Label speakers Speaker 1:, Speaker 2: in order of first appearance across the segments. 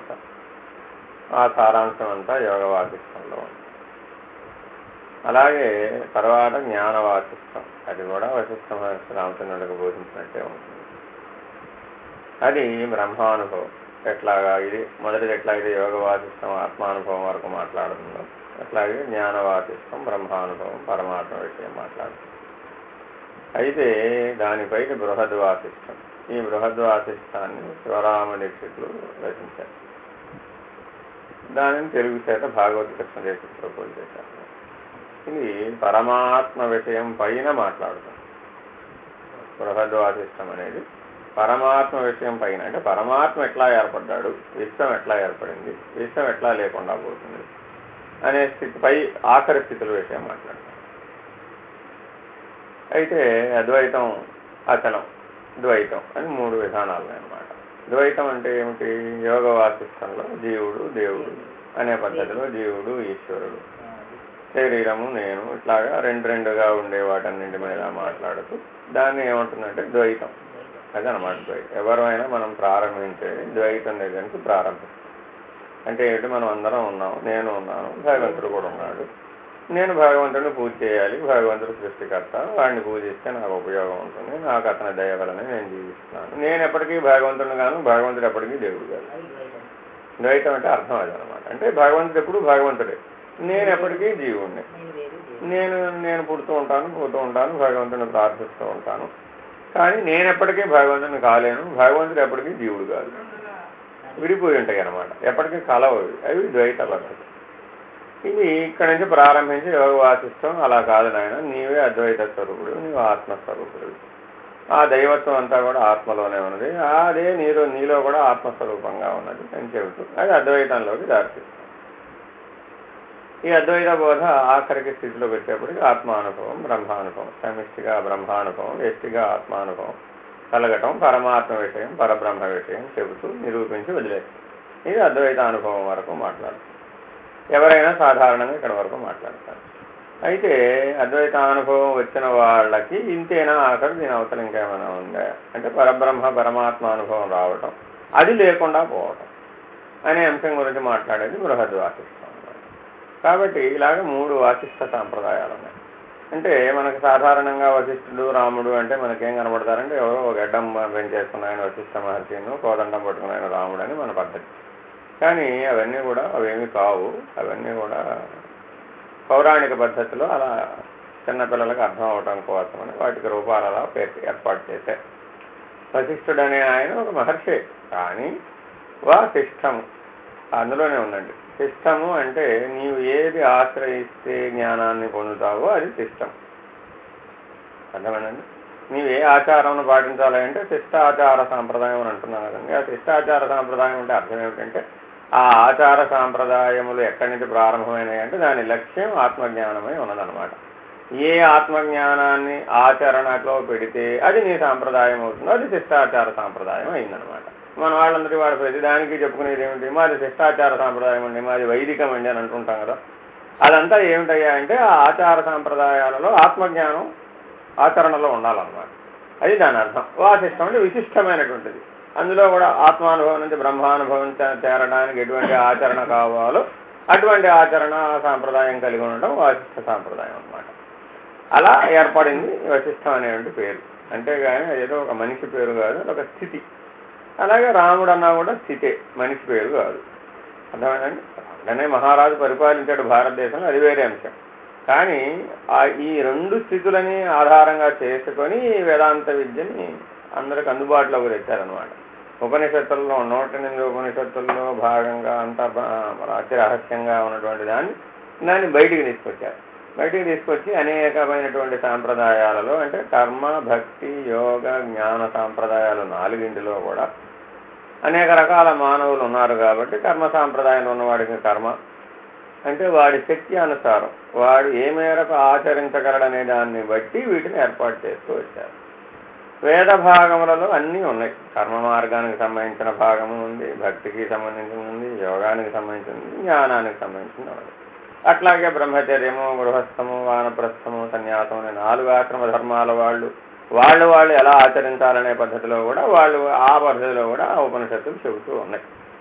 Speaker 1: తర్వాత ఆ సారాంశం అంతా యోగ వాసిష్టంలో ఉంది. అలాగే తర్వాత జ్ఞాన వాసిష్టం, అది కూడా వశిష్ఠ మహర్షి రామచంద్రుడికి బోధించినట్టే ఉంటుంది. అది బ్రహ్మానుభవం. ఎట్లాగా ఇది మొదటిది ఎట్లాగైతే యోగ వాసిష్టం ఆత్మానుభవం వరకు మాట్లాడుతుందో అట్లాగే జ్ఞాన వాసిష్టం బ్రహ్మానుభవం పరమాత్మ విషయం మాట్లాడుతుంది. అయితే దానిపైకి బృహద్వాసిష్టం. ఈ బృహద్వాసిష్టాన్ని శివరామ దీక్షితులు రచించారు. దానిని తెలుగు చేత భాగవత కృష్ణ దీక్షితులు పూజ చేశారు. ఇది పరమాత్మ విషయం పైన మాట్లాడుతుంది. బృహద్వాసిష్టం అనేది పరమాత్మ విషయం పైన, అంటే పరమాత్మ ఎట్లా ఏర్పడ్డాడు, విశ్వం ఎట్లా ఏర్పడింది, విశ్వం ఎట్లా లేకుండా పోతుంది అనే స్థితిపై ఆఖరి స్థితుల విషయం మాట్లాడతాం. అయితే అద్వైతం, అచలం, ద్వైతం అని 3 విధానాలు అన్నమాట. ద్వైతం అంటే ఏమిటి? యోగ వాసిష్టంలో జీవుడు దేవుడు అనే పద్ధతిలో జీవుడు ఈశ్వరుడు, శరీరము నేను, ఇట్లాగా రెండుగా ఉండే వాటన్నింటి మీద మాట్లాడుతూ దాన్ని ఏమంటుందంటే ద్వైతం. అదనమాట ద్వైతం. ఎవరైనా మనం ప్రారంభించేది ద్వైతం దగ్గర నుంచి ప్రారంభిస్తాం. అంటే ఏంటి? మనం అందరం ఉన్నాం, నేను ఉన్నాను, భగవంతుడు కూడా ఉన్నాడు. నేను భగవంతుడిని పూజ చేయాలి, భగవంతుడు సృష్టికర్త, వాడిని పూజిస్తే నాకు ఉపయోగం ఉంటుంది, నాకు అతని దయ వలన నేను జీవిస్తున్నాను. నేను ఎప్పటికీ భగవంతుడిని గాను, భగవంతుడు ఎప్పటికీ దేవుడు కాదు. ద్వైతం అంటే అర్థం అదనమాట. అంటే భగవంతుడు ఎప్పుడు భగవంతుడే, నేను ఎప్పటికీ జీవుడిని. నేను పుడుతూ ఉంటాను, పోతూ ఉంటాను, భగవంతుడిని ప్రార్థిస్తూ ఉంటాను, కానీ నేను ఎప్పటికీ భగవంతుడిని కాలేను, భగవంతుడు ఎప్పటికీ జీవుడు కాదు. విడిపోయి ఉంటాయి అన్నమాట, ఎప్పటికీ కలవు. అవి ద్వైత పద్ధతి. ఇది ఇక్కడి నుంచి ప్రారంభించి యోగ వాసిష్టం. అలా కాదు నాయన, నీవే అద్వైత స్వరూపుడు, నీవు ఆత్మస్వరూపుడు, ఆ దైవత్వం అంతా కూడా ఆత్మలోనే ఉన్నది, అదే నీలో కూడా ఆత్మస్వరూపంగా ఉన్నది అని చెబుతూ అది అద్వైతంలోకి దారితీస్తుంది. ఈ అద్వైత బోధ ఆఖరికి స్థితిలోకి వచ్చేప్పటికి ఆత్మానుభవం, బ్రహ్మానుభవం, సమిష్టిగా బ్రహ్మానుభవం, వ్యక్తిగా ఆత్మానుభవం కలగటం, పరమాత్మ విషయం, పరబ్రహ్మ విషయం చెబుతూ నిరూపించి వదిలేస్తుంది. ఇది అద్వైత అనుభవం వరకు మాట్లాడుతుంది. ఎవరైనా సాధారణంగా ఇక్కడ వరకు మాట్లాడతారు. అయితే అద్వైతానుభవం వచ్చిన వాళ్ళకి ఇంతేనా ఆఖరి, దీని అవసరం ఇంకేమైనా ఉందా అంటే పరబ్రహ్మ పరమాత్మ అనుభవం రావటం, అది లేకుండా పోవటం అనే అంశం గురించి మాట్లాడేది బృహద్వాసిష్టం. కాబట్టి ఇలాగ 3 వాసిష్ట సాంప్రదాయాలు ఉన్నాయి. అంటే మనకు సాధారణంగా వశిష్ఠుడు రాముడు అంటే మనకేం కనబడతారంటే ఎవరో ఒక గడ్డం పెంచేసుకున్న ఆయన వశిష్ఠ మహర్షిను, కోదండం పట్టుకున్న ఆయన రాముడు అని మన పద్ధతి. కానీ అవన్నీ కూడా అవేమీ కావు. అవన్నీ కూడా పౌరాణిక పద్ధతిలో అలా చిన్నపిల్లలకు అర్థం అవటం కోసమని వాటికి రూపాలు అలా ఏర్పాటు చేశారు. వశిష్ఠుడు అనే ఆయన ఒక మహర్షి, కానీ వాసిష్టము అందులోనే ఉందండి. శిష్టము అంటే నీవు ఏది ఆశ్రయిస్తే జ్ఞానాన్ని పొందుతావో అది శిష్టం. అర్థమేనండి. నీవు ఏ ఆచారం పాటించాలి అంటే శిష్టాచార సాంప్రదాయం అని అంటున్నాను కదండి. ఆ శిష్టాచార సాంప్రదాయం అంటే అర్థం ఏమిటంటే ఆ ఆచార సాంప్రదాయములు ఎక్కడి నుంచి ప్రారంభమైనాయి అంటే దాని లక్ష్యం ఆత్మజ్ఞానమై ఉన్నదనమాట. ఏ ఆత్మజ్ఞానాన్ని ఆచరణలో పెడితే అది నీ సాంప్రదాయం అవుతుందో అది శిష్టాచార సాంప్రదాయం అయిందనమాట. మన వాళ్ళందరి వాడు ప్రతిదానికి చెప్పుకునేది ఏమిటి? మాది శిష్టాచార సాంప్రదాయం అండి, మాది వైదికం అండి అని అంటుంటాం కదా. అదంతా ఏమిటయ్యా అంటే ఆ ఆచార సాంప్రదాయాలలో ఆత్మజ్ఞానం ఆచరణలో ఉండాలన్నమాట. అది దాని అర్థం. వాసిష్టం అంటే విశిష్టమైనటువంటిది. అందులో కూడా ఆత్మానుభవం నుంచి బ్రహ్మానుభవం చేరడానికి ఎటువంటి ఆచరణ కావాలో అటువంటి ఆచరణ సాంప్రదాయం కలిగి ఉండడం వాసిష్ట సాంప్రదాయం అన్నమాట. అలా ఏర్పడింది వశిష్టం అనేటువంటి పేరు. అంతేగాని ఏదో ఒక మనిషి పేరు కాదు, ఒక స్థితి. అలాగే రాముడు అన్నా కూడా స్థితే, మనిషి పేరు కాదు. అర్థమైందండి. రాముడనే మహారాజు పరిపాలించాడు భారతదేశంలో, అది వేరే అంశం. కానీ ఈ 2 స్థితులని ఆధారంగా చేసుకొని వేదాంత విద్యని అందరికి అందుబాటులోకి తెచ్చారనమాట. ఉపనిషత్తుల్లో 108 ఉపనిషత్తుల్లో భాగంగా అంతా అతి రహస్యంగా ఉన్నటువంటి దాన్ని బయటికి తీసుకొచ్చారు. బయటికి తీసుకొచ్చి అనేకమైనటువంటి సాంప్రదాయాలలో అంటే కర్మ, భక్తి, యోగ, జ్ఞాన సాంప్రదాయాలు 4ంటిలో కూడా అనేక రకాల మానవులు ఉన్నారు. కాబట్టి కర్మ సాంప్రదాయంలో ఉన్నవాడికి కర్మ అంటే వాడి శక్తి అనుసారం వాడు ఏ మేరకు ఆచరించగలడనే దాన్ని బట్టి వీటిని ఏర్పాటు చేస్తూ వచ్చారు. వేద భాగములలో అన్నీ ఉన్నాయి. కర్మ మార్గానికి సంబంధించిన భాగము ఉంది, భక్తికి సంబంధించింది ఉంది, యోగానికి సంబంధించింది, జ్ఞానానికి సంబంధించింది ఉంది. అట్లాగే బ్రహ్మచర్యము, గృహస్థము, వానప్రస్థము, సన్యాసం అనే 4 ఆశ్రమ ధర్మాల వాళ్ళు ఎలా ఆచరించాలనే పద్ధతిలో కూడా వాళ్ళు ఆ పద్ధతిలో కూడా ఉపనిషత్తులు చెబుతూ ఉన్నాయి.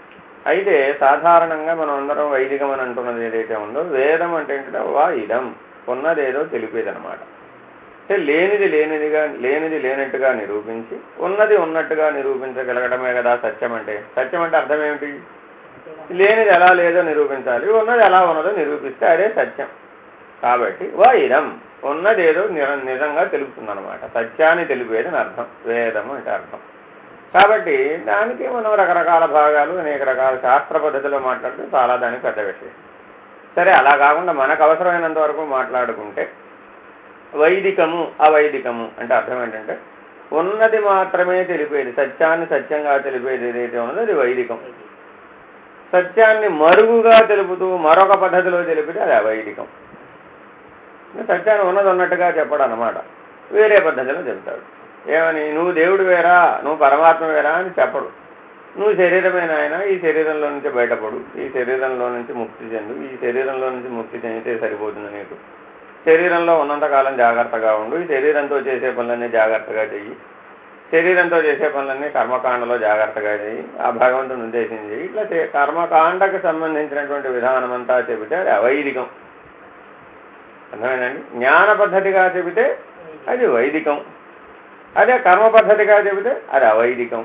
Speaker 1: అయితే సాధారణంగా మనం అందరం వైదికం అని అంటున్నది ఏదైతే ఉందో, వేదం అంటే ఏంటంటే వా ఇదం, ఉన్నదేదో తెలిపేదనమాట. అంటే లేనిది లేనట్టుగా నిరూపించి ఉన్నది ఉన్నట్టుగా నిరూపించగలగడమే కదా సత్యం అంటే. సత్యం అంటే అర్థం ఏమిటి? లేనిది ఎలా లేదో నిరూపించాలి, ఉన్నది ఎలా ఉన్నదో నిరూపిస్తే అదే సత్యం. కాబట్టి వా ఇదం, ఉన్నదేదో నిజంగా తెలుపుతుందన్నమాట. సత్యాన్ని తెలిపేది అని అర్థం వేదం అంటే అర్థం. కాబట్టి దానికి మనం రకరకాల భాగాలు, అనేక రకాల శాస్త్ర పద్ధతిలో మాట్లాడితే చాలా దానికి పెద్ద విషయం. సరే, అలా కాకుండా మనకు అవసరమైనంత వరకు మాట్లాడుకుంటే వైదికము అవైదికము అంటే అర్థం ఏంటంటే ఉన్నది మాత్రమే తెలిపేది, సత్యాన్ని సత్యంగా తెలిపేది ఏదైతే ఉన్నదో అది వైదికం. సత్యాన్ని మరుగుగా తెలుపుతూ మరొక పద్ధతిలో తెలిపితే అది అవైదికం. సత్యాన్ని ఉన్నది ఉన్నట్టుగా చెప్పడు అన్నమాట, వేరే పద్ధతిలో చెప్తాడు. ఏమని? నువ్వు దేవుడు వేరా, నువ్వు పరమాత్మ వేరా అని చెప్పడు. నువ్వు శరీరమైన ఆయన, ఈ శరీరంలో నుంచి బయటపడు, ఈ శరీరంలో నుంచి ముక్తి చెందు, ఈ శరీరంలో నుంచి ముక్తి చెందితే సరిపోతుంది నీకు. శరీరంలో ఉన్నంతకాలం జాగ్రత్తగా ఉండు, ఈ శరీరంతో చేసే పనులన్నీ జాగ్రత్తగా చెయ్యి, శరీరంతో చేసే పనులన్నీ కర్మకాండలో జాగ్రత్తగా చెయ్యి, ఆ భగవంతుని ఉద్దేశించి ఇట్లా కర్మకాండకు సంబంధించినటువంటి విధానం అంతా చెబితే అది అవైదికం. అర్థమైందండి? జ్ఞాన పద్ధతిగా చెబితే అది వైదికం, అదే కర్మ పద్ధతిగా చెబితే అది అవైదికం.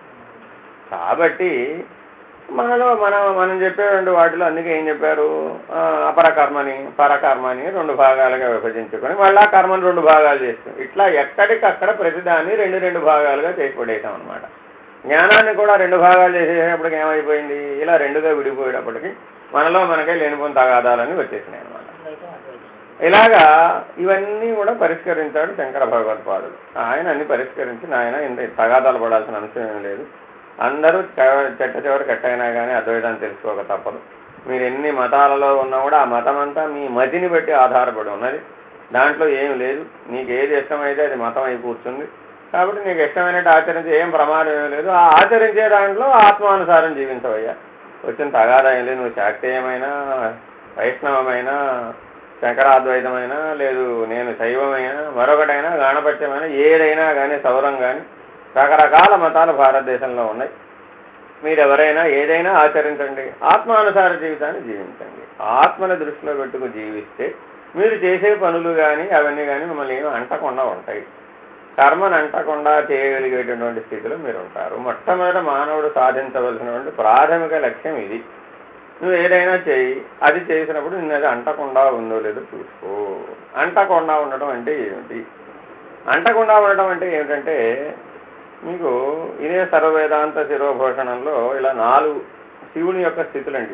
Speaker 1: కాబట్టి మనలో మనం చెప్పేటువంటి వాటిలో అందుకే ఏం చెప్పారు? అపరకర్మని పరకర్మని 2 భాగాలుగా విభజించుకొని మళ్ళా కర్మని 2 భాగాలు చేస్తాం. ఇట్లా ఎక్కడికక్కడ ప్రతిదాన్ని 2 భాగాలుగా చేసి పడేసాం అనమాట. జ్ఞానాన్ని కూడా 2 భాగాలు చేసేటప్పటికి ఏమైపోయింది? ఇలా 2గా విడిపోయేటప్పటికి మనకే లేనిపోయిన తగాదాలని వచ్చేసినాయి అనమాట. ఇలాగా ఇవన్నీ కూడా పరిష్కరించాడు శంకర భగవత్పాదుడు. ఆయన అన్ని పరిష్కరించి ఆయన ఇంత తగాదాలు పడాల్సిన అంశం ఏం లేదు. అందరూ చెట్ట చివరి కట్టయినా కానీ అద్వైతాన్ని తెలుసుకోక తప్పదు. మీరు ఎన్ని మతాలలో ఉన్నా కూడా ఆ మతం అంతా మీ మతిని బట్టి ఆధారపడి ఉన్నది. దాంట్లో ఏం లేదు, నీకు ఏది ఇష్టమైతే అది మతం అయి కూర్చుంది. కాబట్టి నీకు ఇష్టమైనట్టు ఆచరించే ఏం ప్రమాదం ఏం లేదు. ఆ ఆచరించే దాంట్లో ఆత్మానుసారం జీవించవయ్యా. వచ్చిన తగాదా ఏం లేదు. నువ్వు శాక్తేయమైనా, వైష్ణవమైనా, శంకరాద్వైతమైనా, లేదు నేను శైవమైనా, మరొకటైనా, గాణపత్యమైనా, ఏదైనా కానీ, సౌరం కానీ, రకరకాల మతాలు భారతదేశంలో ఉన్నాయి. మీరెవరైనా ఏదైనా ఆచరించండి, ఆత్మానుసార జీవితాన్ని జీవించండి. ఆత్మని దృష్టిలో పెట్టుకు జీవిస్తే మీరు చేసే పనులు కానీ అవన్నీ కానీ మిమ్మల్ని ఏమి అంటకుండా ఉంటాయి. కర్మను అంటకుండా చేయగలిగేటటువంటి స్థితిలో మీరు ఉంటారు. మొట్టమొదట మానవుడు సాధించవలసినటువంటి ప్రాథమిక లక్ష్యం ఇది. నువ్వు ఏదైనా చేయి, అది చేసినప్పుడు నిన్ను అది అంటకుండా ఉందో లేదో చూసుకో. అంటకుండా ఉండటం అంటే ఏమిటి? అంటకుండా ఉండటం అంటే ఏమిటంటే, మీకు ఇదే సర్వవేదాంత శిరోభూషణంలో ఇలా 4 శివుని యొక్క స్థితులండి.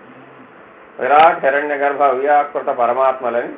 Speaker 1: విరాట్, హిరణ్య గర్భ, అవ్యాకృత పరమాత్మలని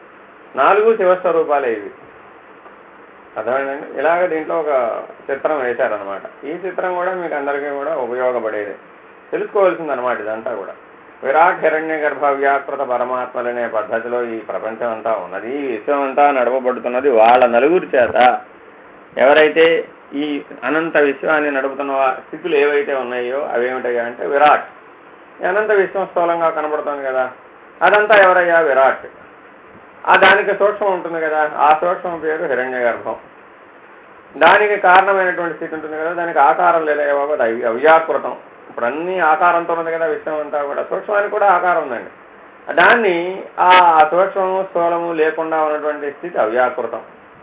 Speaker 1: 4 శివస్వరూపాలే ఇవి. అర్థమైందండి? ఇలాగ దీంట్లో ఒక చిత్రం వేశారనమాట. ఈ చిత్రం కూడా మీకు అందరికీ కూడా ఉపయోగపడేది, తెలుసుకోవాల్సిందనమాట. ఇదంతా కూడా విరాట్, హిరణ్య గర్భ, వ్యాకృత పరమాత్మలనే పద్ధతిలో ఈ ప్రపంచం అంతా ఉన్నది, ఈ విశ్వం అంతా నడపబడుతున్నది వాళ్ళ నలుగురి చేత. ఎవరైతే ఈ అనంత విశ్వాన్ని నడుపుతున్న స్థితులు ఏవైతే ఉన్నాయో అవేమిటయ్యా అంటే విరాట్. ఈ అనంత విశ్వం స్థూలంగా కనబడుతుంది కదా, అదంతా ఎవరయ్యా? విరాట్. ఆ దానికి సూక్ష్మం ఉంటుంది కదా, ఆ సూక్ష్మం పేరు హిరణ్య గర్భం. దానికి కారణమైనటువంటి స్థితి ఉంటుంది కదా, దానికి ఆకారం లేదా బాబు, అది అవ్యాకృతం. ఇప్పుడు అన్ని ఆకారంతో ఉంది కదా విశ్వం అంతా కూడా, సూక్ష్మానికి కూడా ఆకారం ఉందండి. దాన్ని ఆ సూక్ష్మము స్థూలము లేకుండా ఉన్నటువంటి స్థితి అవ్యాకృతం.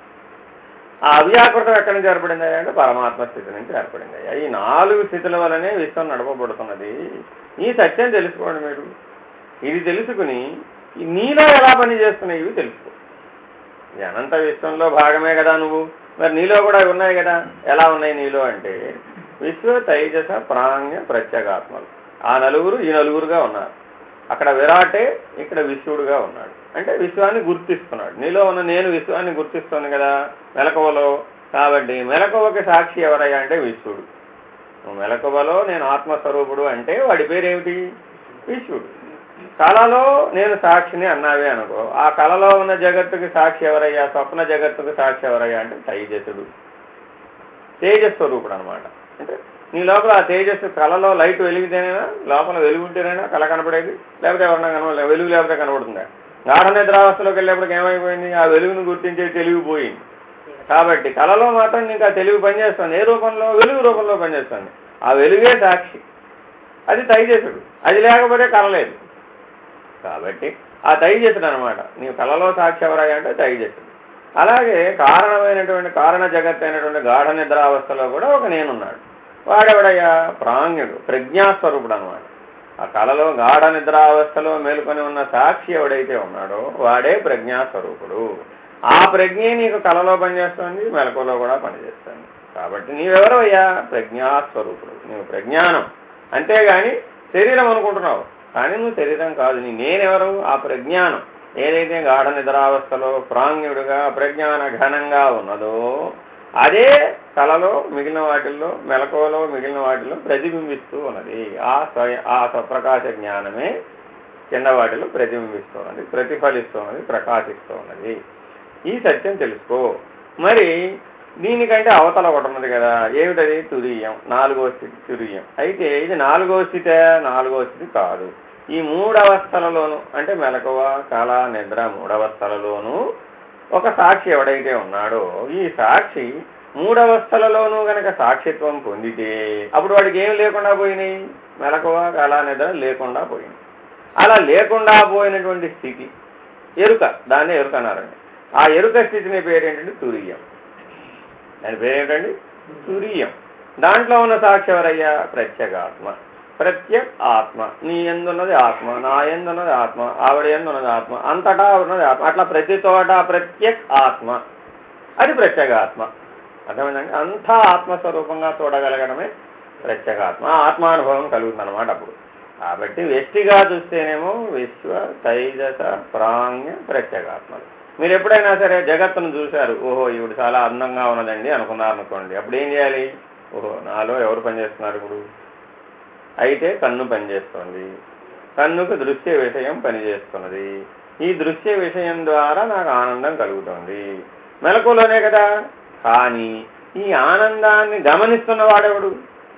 Speaker 1: ఆ అవ్యాకృతం ఎక్కడి నుంచి ఏర్పడింది అంటే పరమాత్మ స్థితి నుంచి ఏర్పడింది. ఈ 4 స్థితుల వల్లనే విశ్వం నడపబడుతున్నది. ఈ సత్యం తెలుసుకోండి మీరు. ఇది తెలుసుకుని నీలో ఎలా పని చేస్తున్నాయి ఇవి తెలుసుకో. ఈ అనంత విశ్వంలో భాగమే కదా నువ్వు, మరి నీలో కూడా ఉన్నాయి కదా. ఎలా ఉన్నాయి నీలో అంటే విశ్వ, తైజస, ప్రాజ్ఞ, ప్రత్యేగాత్మలు. ఆ నలుగురు ఈ నలుగురుగా ఉన్నారు. అక్కడ విరాటే, ఇక్కడ విశ్వడుగా ఉన్నాడు. అంటే విశ్వాన్ని గుర్తిస్తున్నాడు. నీలో ఉన్న నేను విశ్వాన్ని గుర్తిస్తుంది కదా మెలకువలో. కాబట్టి మెలకువకి సాక్షి ఎవరయ్యా అంటే విశ్వడు. నువ్వు మెలకువలో నేను ఆత్మస్వరూపుడు అంటే వాడి పేరేమిటి? విశ్వడు. కళలో నేను సాక్షిని అన్నావే అనుకో, ఆ కళలో ఉన్న జగత్తుకి సాక్షి ఎవరయ్యా? స్వప్న జగత్తుకి సాక్షి ఎవరయ్యా అంటే తైజసుడు, తేజస్వరూపుడు అనమాట. అంటే నీ లోపల ఆ తేజస్సు, కళలో లైట్ వెలిగితేనైనా, లోపల వెలుగుంటేనైనా కళ కనపడేది, లేకపోతే ఎవరన్నా కనపడలేదు. వెలుగు లేకపోతే కనపడుతుందా? గాఢ నిద్రావస్థలోకి వెళ్ళేప్పటికి ఏమైపోయింది? ఆ వెలుగును గుర్తించే తెలివిపోయింది. కాబట్టి కళలో మాత్రం ఇంకా తెలివి పనిచేస్తుంది. ఏ రూపంలో? వెలుగు రూపంలో పనిచేస్తుంది. ఆ వెలుగే సాక్షి. అది తైజసుడు. అది లేకపోతే కళ లేదు. కాబట్టి ఆ తైజసుడు అనమాట. నీవు కళలో సాక్షి ఎవరయ్యా అంటే తైజసుడు. అలాగే కారణమైనటువంటి కారణ జగత్ అయినటువంటి గాఢ నిద్రావస్థలో కూడా ఒక నేనున్నాడు. వాడెవడయ్యా? ప్రాజ్ఞుడు, ప్రజ్ఞాస్వరూపుడు అనమాట. ఆ కళలో గాఢ నిద్రావస్థలో మేలుకొని ఉన్న సాక్షి ఎవడైతే ఉన్నాడో వాడే ప్రజ్ఞాస్వరూపుడు. ఆ ప్రజ్ఞే నీకు కళలో పనిచేస్తుంది, మెలకువలో కూడా పనిచేస్తుంది. కాబట్టి నీవెవరు అయ్యా? ప్రజ్ఞాస్వరూపుడు. నీవు ప్రజ్ఞానం. అంతేగాని శరీరం అనుకుంటున్నావు, కానీ నువ్వు శరీరం కాదు. నేనెవరు? ఆ ప్రజ్ఞానం. ఏదైతే గాఢ నిద్రావస్థలో ప్రాజ్ఞుడుగా ప్రజ్ఞాన ఘనంగా ఉన్నదో అదే కళలో మిగిలిన వాటిల్లో, మెలకువలో మిగిలిన వాటిల్లో ప్రతిబింబిస్తూ ఉన్నది. ఆ స్వప్రకాశ జ్ఞానమే కింద వాటిలో ప్రతిబింబిస్తూ ఉన్నది, ప్రతిఫలిస్తూ ఉన్నది, ప్రకాశిస్తూ ఉన్నది. ఈ సత్యం తెలుసుకో. మరి దీనికంటే అవతల ఒకటి ఉన్నది కదా, ఏమిటది? తురీయం, 4వ స్థితి తురీయం. అయితే ఇది 4వ స్థితి, 4వ స్థితి కాదు. ఈ 3 అవస్థలలోనూ, అంటే మెలకువ, కళ, నిద్ర 3 అవస్థలలోనూ ఒక సాక్షి ఎవడైతే ఉన్నాడో ఈ సాక్షి 3 అవస్థలలోనూ గనక సాక్షిత్వం పొందితే అప్పుడు వాడికి ఏం లేకుండా పోయినాయి? మెలకువ, కళ, నిద్ర లేకుండా పోయింది. అలా లేకుండా పోయినటువంటి స్థితి ఎరుక, దాన్ని ఎరుక అన్నారండి. ఆ ఎరుక స్థితిని పేరేంటంటే తురీయం. దాని పేరేంటండి? తురీయం. దాంట్లో ఉన్న సాక్షి ఎవరయ్యా? ప్రత్యేగాత్మ. ప్రత్యేక్ ఆత్మ. నీ ఎందున్నది ఆత్మ, నా ఎందున్నది ఆత్మ, ఆవిడ ఎందున్నది ఆత్మ, అంతటా ఉన్నది ఆత్మ. అట్లా ప్రతి చోట ప్రత్యేక్ ఆత్మ, అది ప్రత్యేగాత్మ. అర్థమైందండి? అంతా ఆత్మస్వరూపంగా చూడగలగడమే ప్రత్యేగాత్మ. ఆత్మానుభవం కలుగుతుందన్నమాట అప్పుడు. కాబట్టి వ్యష్టిగా చూస్తేనేమో విశ్వ, తైజస, ప్రాజ్ఞ, ప్రత్యేగాత్మలు. మీరు ఎప్పుడైనా సరే జగత్తును చూశారు, ఓహో ఈవిడ చాలా అందంగా ఉన్నదండి అనుకున్నారనుకోండి. అప్పుడు ఏం చేయాలి? ఓహో నాలో ఎవరు పనిచేస్తున్నారు ఇప్పుడు? అయితే కన్ను పనిచేస్తుంది. కన్నుకు దృశ్య విషయం పనిచేస్తున్నది. ఈ దృశ్య విషయం ద్వారా నాకు ఆనందం కలుగుతుంది. మెలకువలోనే కదా. కానీ ఈ ఆనందాన్ని గమనిస్తున్నవాడెవడు?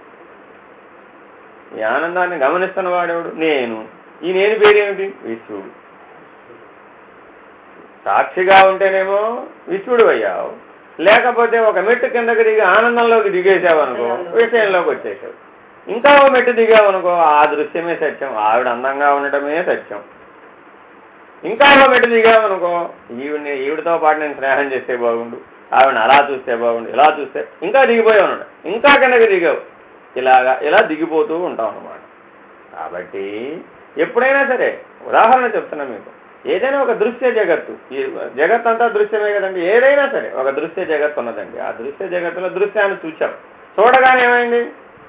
Speaker 1: ఈ ఆనందాన్ని గమనిస్తున్నవాడెవడు? నేను. ఈ నేను పేరేమిటి? విశ్వడు. సాక్షిగా ఉంటేనేమో విశ్వడు అయ్యావు. లేకపోతే ఒక మెట్టు కిందకి దిగి ఆనందంలోకి దిగేసావు అనుకో, విషయంలోకి వచ్చేసావు. ఇంకా ఓ మెట్టు దిగావనుకో, ఆ దృశ్యమే సత్యం, ఆవిడ అందంగా ఉండటమే సత్యం. ఇంకా ఓ మెట్టు దిగావనుకో, ఈవిడతో పాటు నేను స్నేహం చేస్తే బాగుండు, ఆవిడని అలా చూస్తే బాగుండు, ఇలా చూస్తే, ఇంకా దిగిపోయావు అన్నమాట. ఇంకా కిందకి దిగావు. ఇలా దిగిపోతూ ఉంటాం అన్నమాట. కాబట్టి ఎప్పుడైనా సరే, ఉదాహరణ చెప్తున్నా మీకు, ఏదైనా ఒక దృశ్య జగత్తు, ఈ జగత్ అంతా దృశ్యమే కదండి. ఏదైనా సరే ఒక దృశ్య జగత్తు ఉన్నదండి. ఆ దృశ్య జగత్తులో దృశ్యాన్ని చూచాం. చూడగానే ఏమైంది?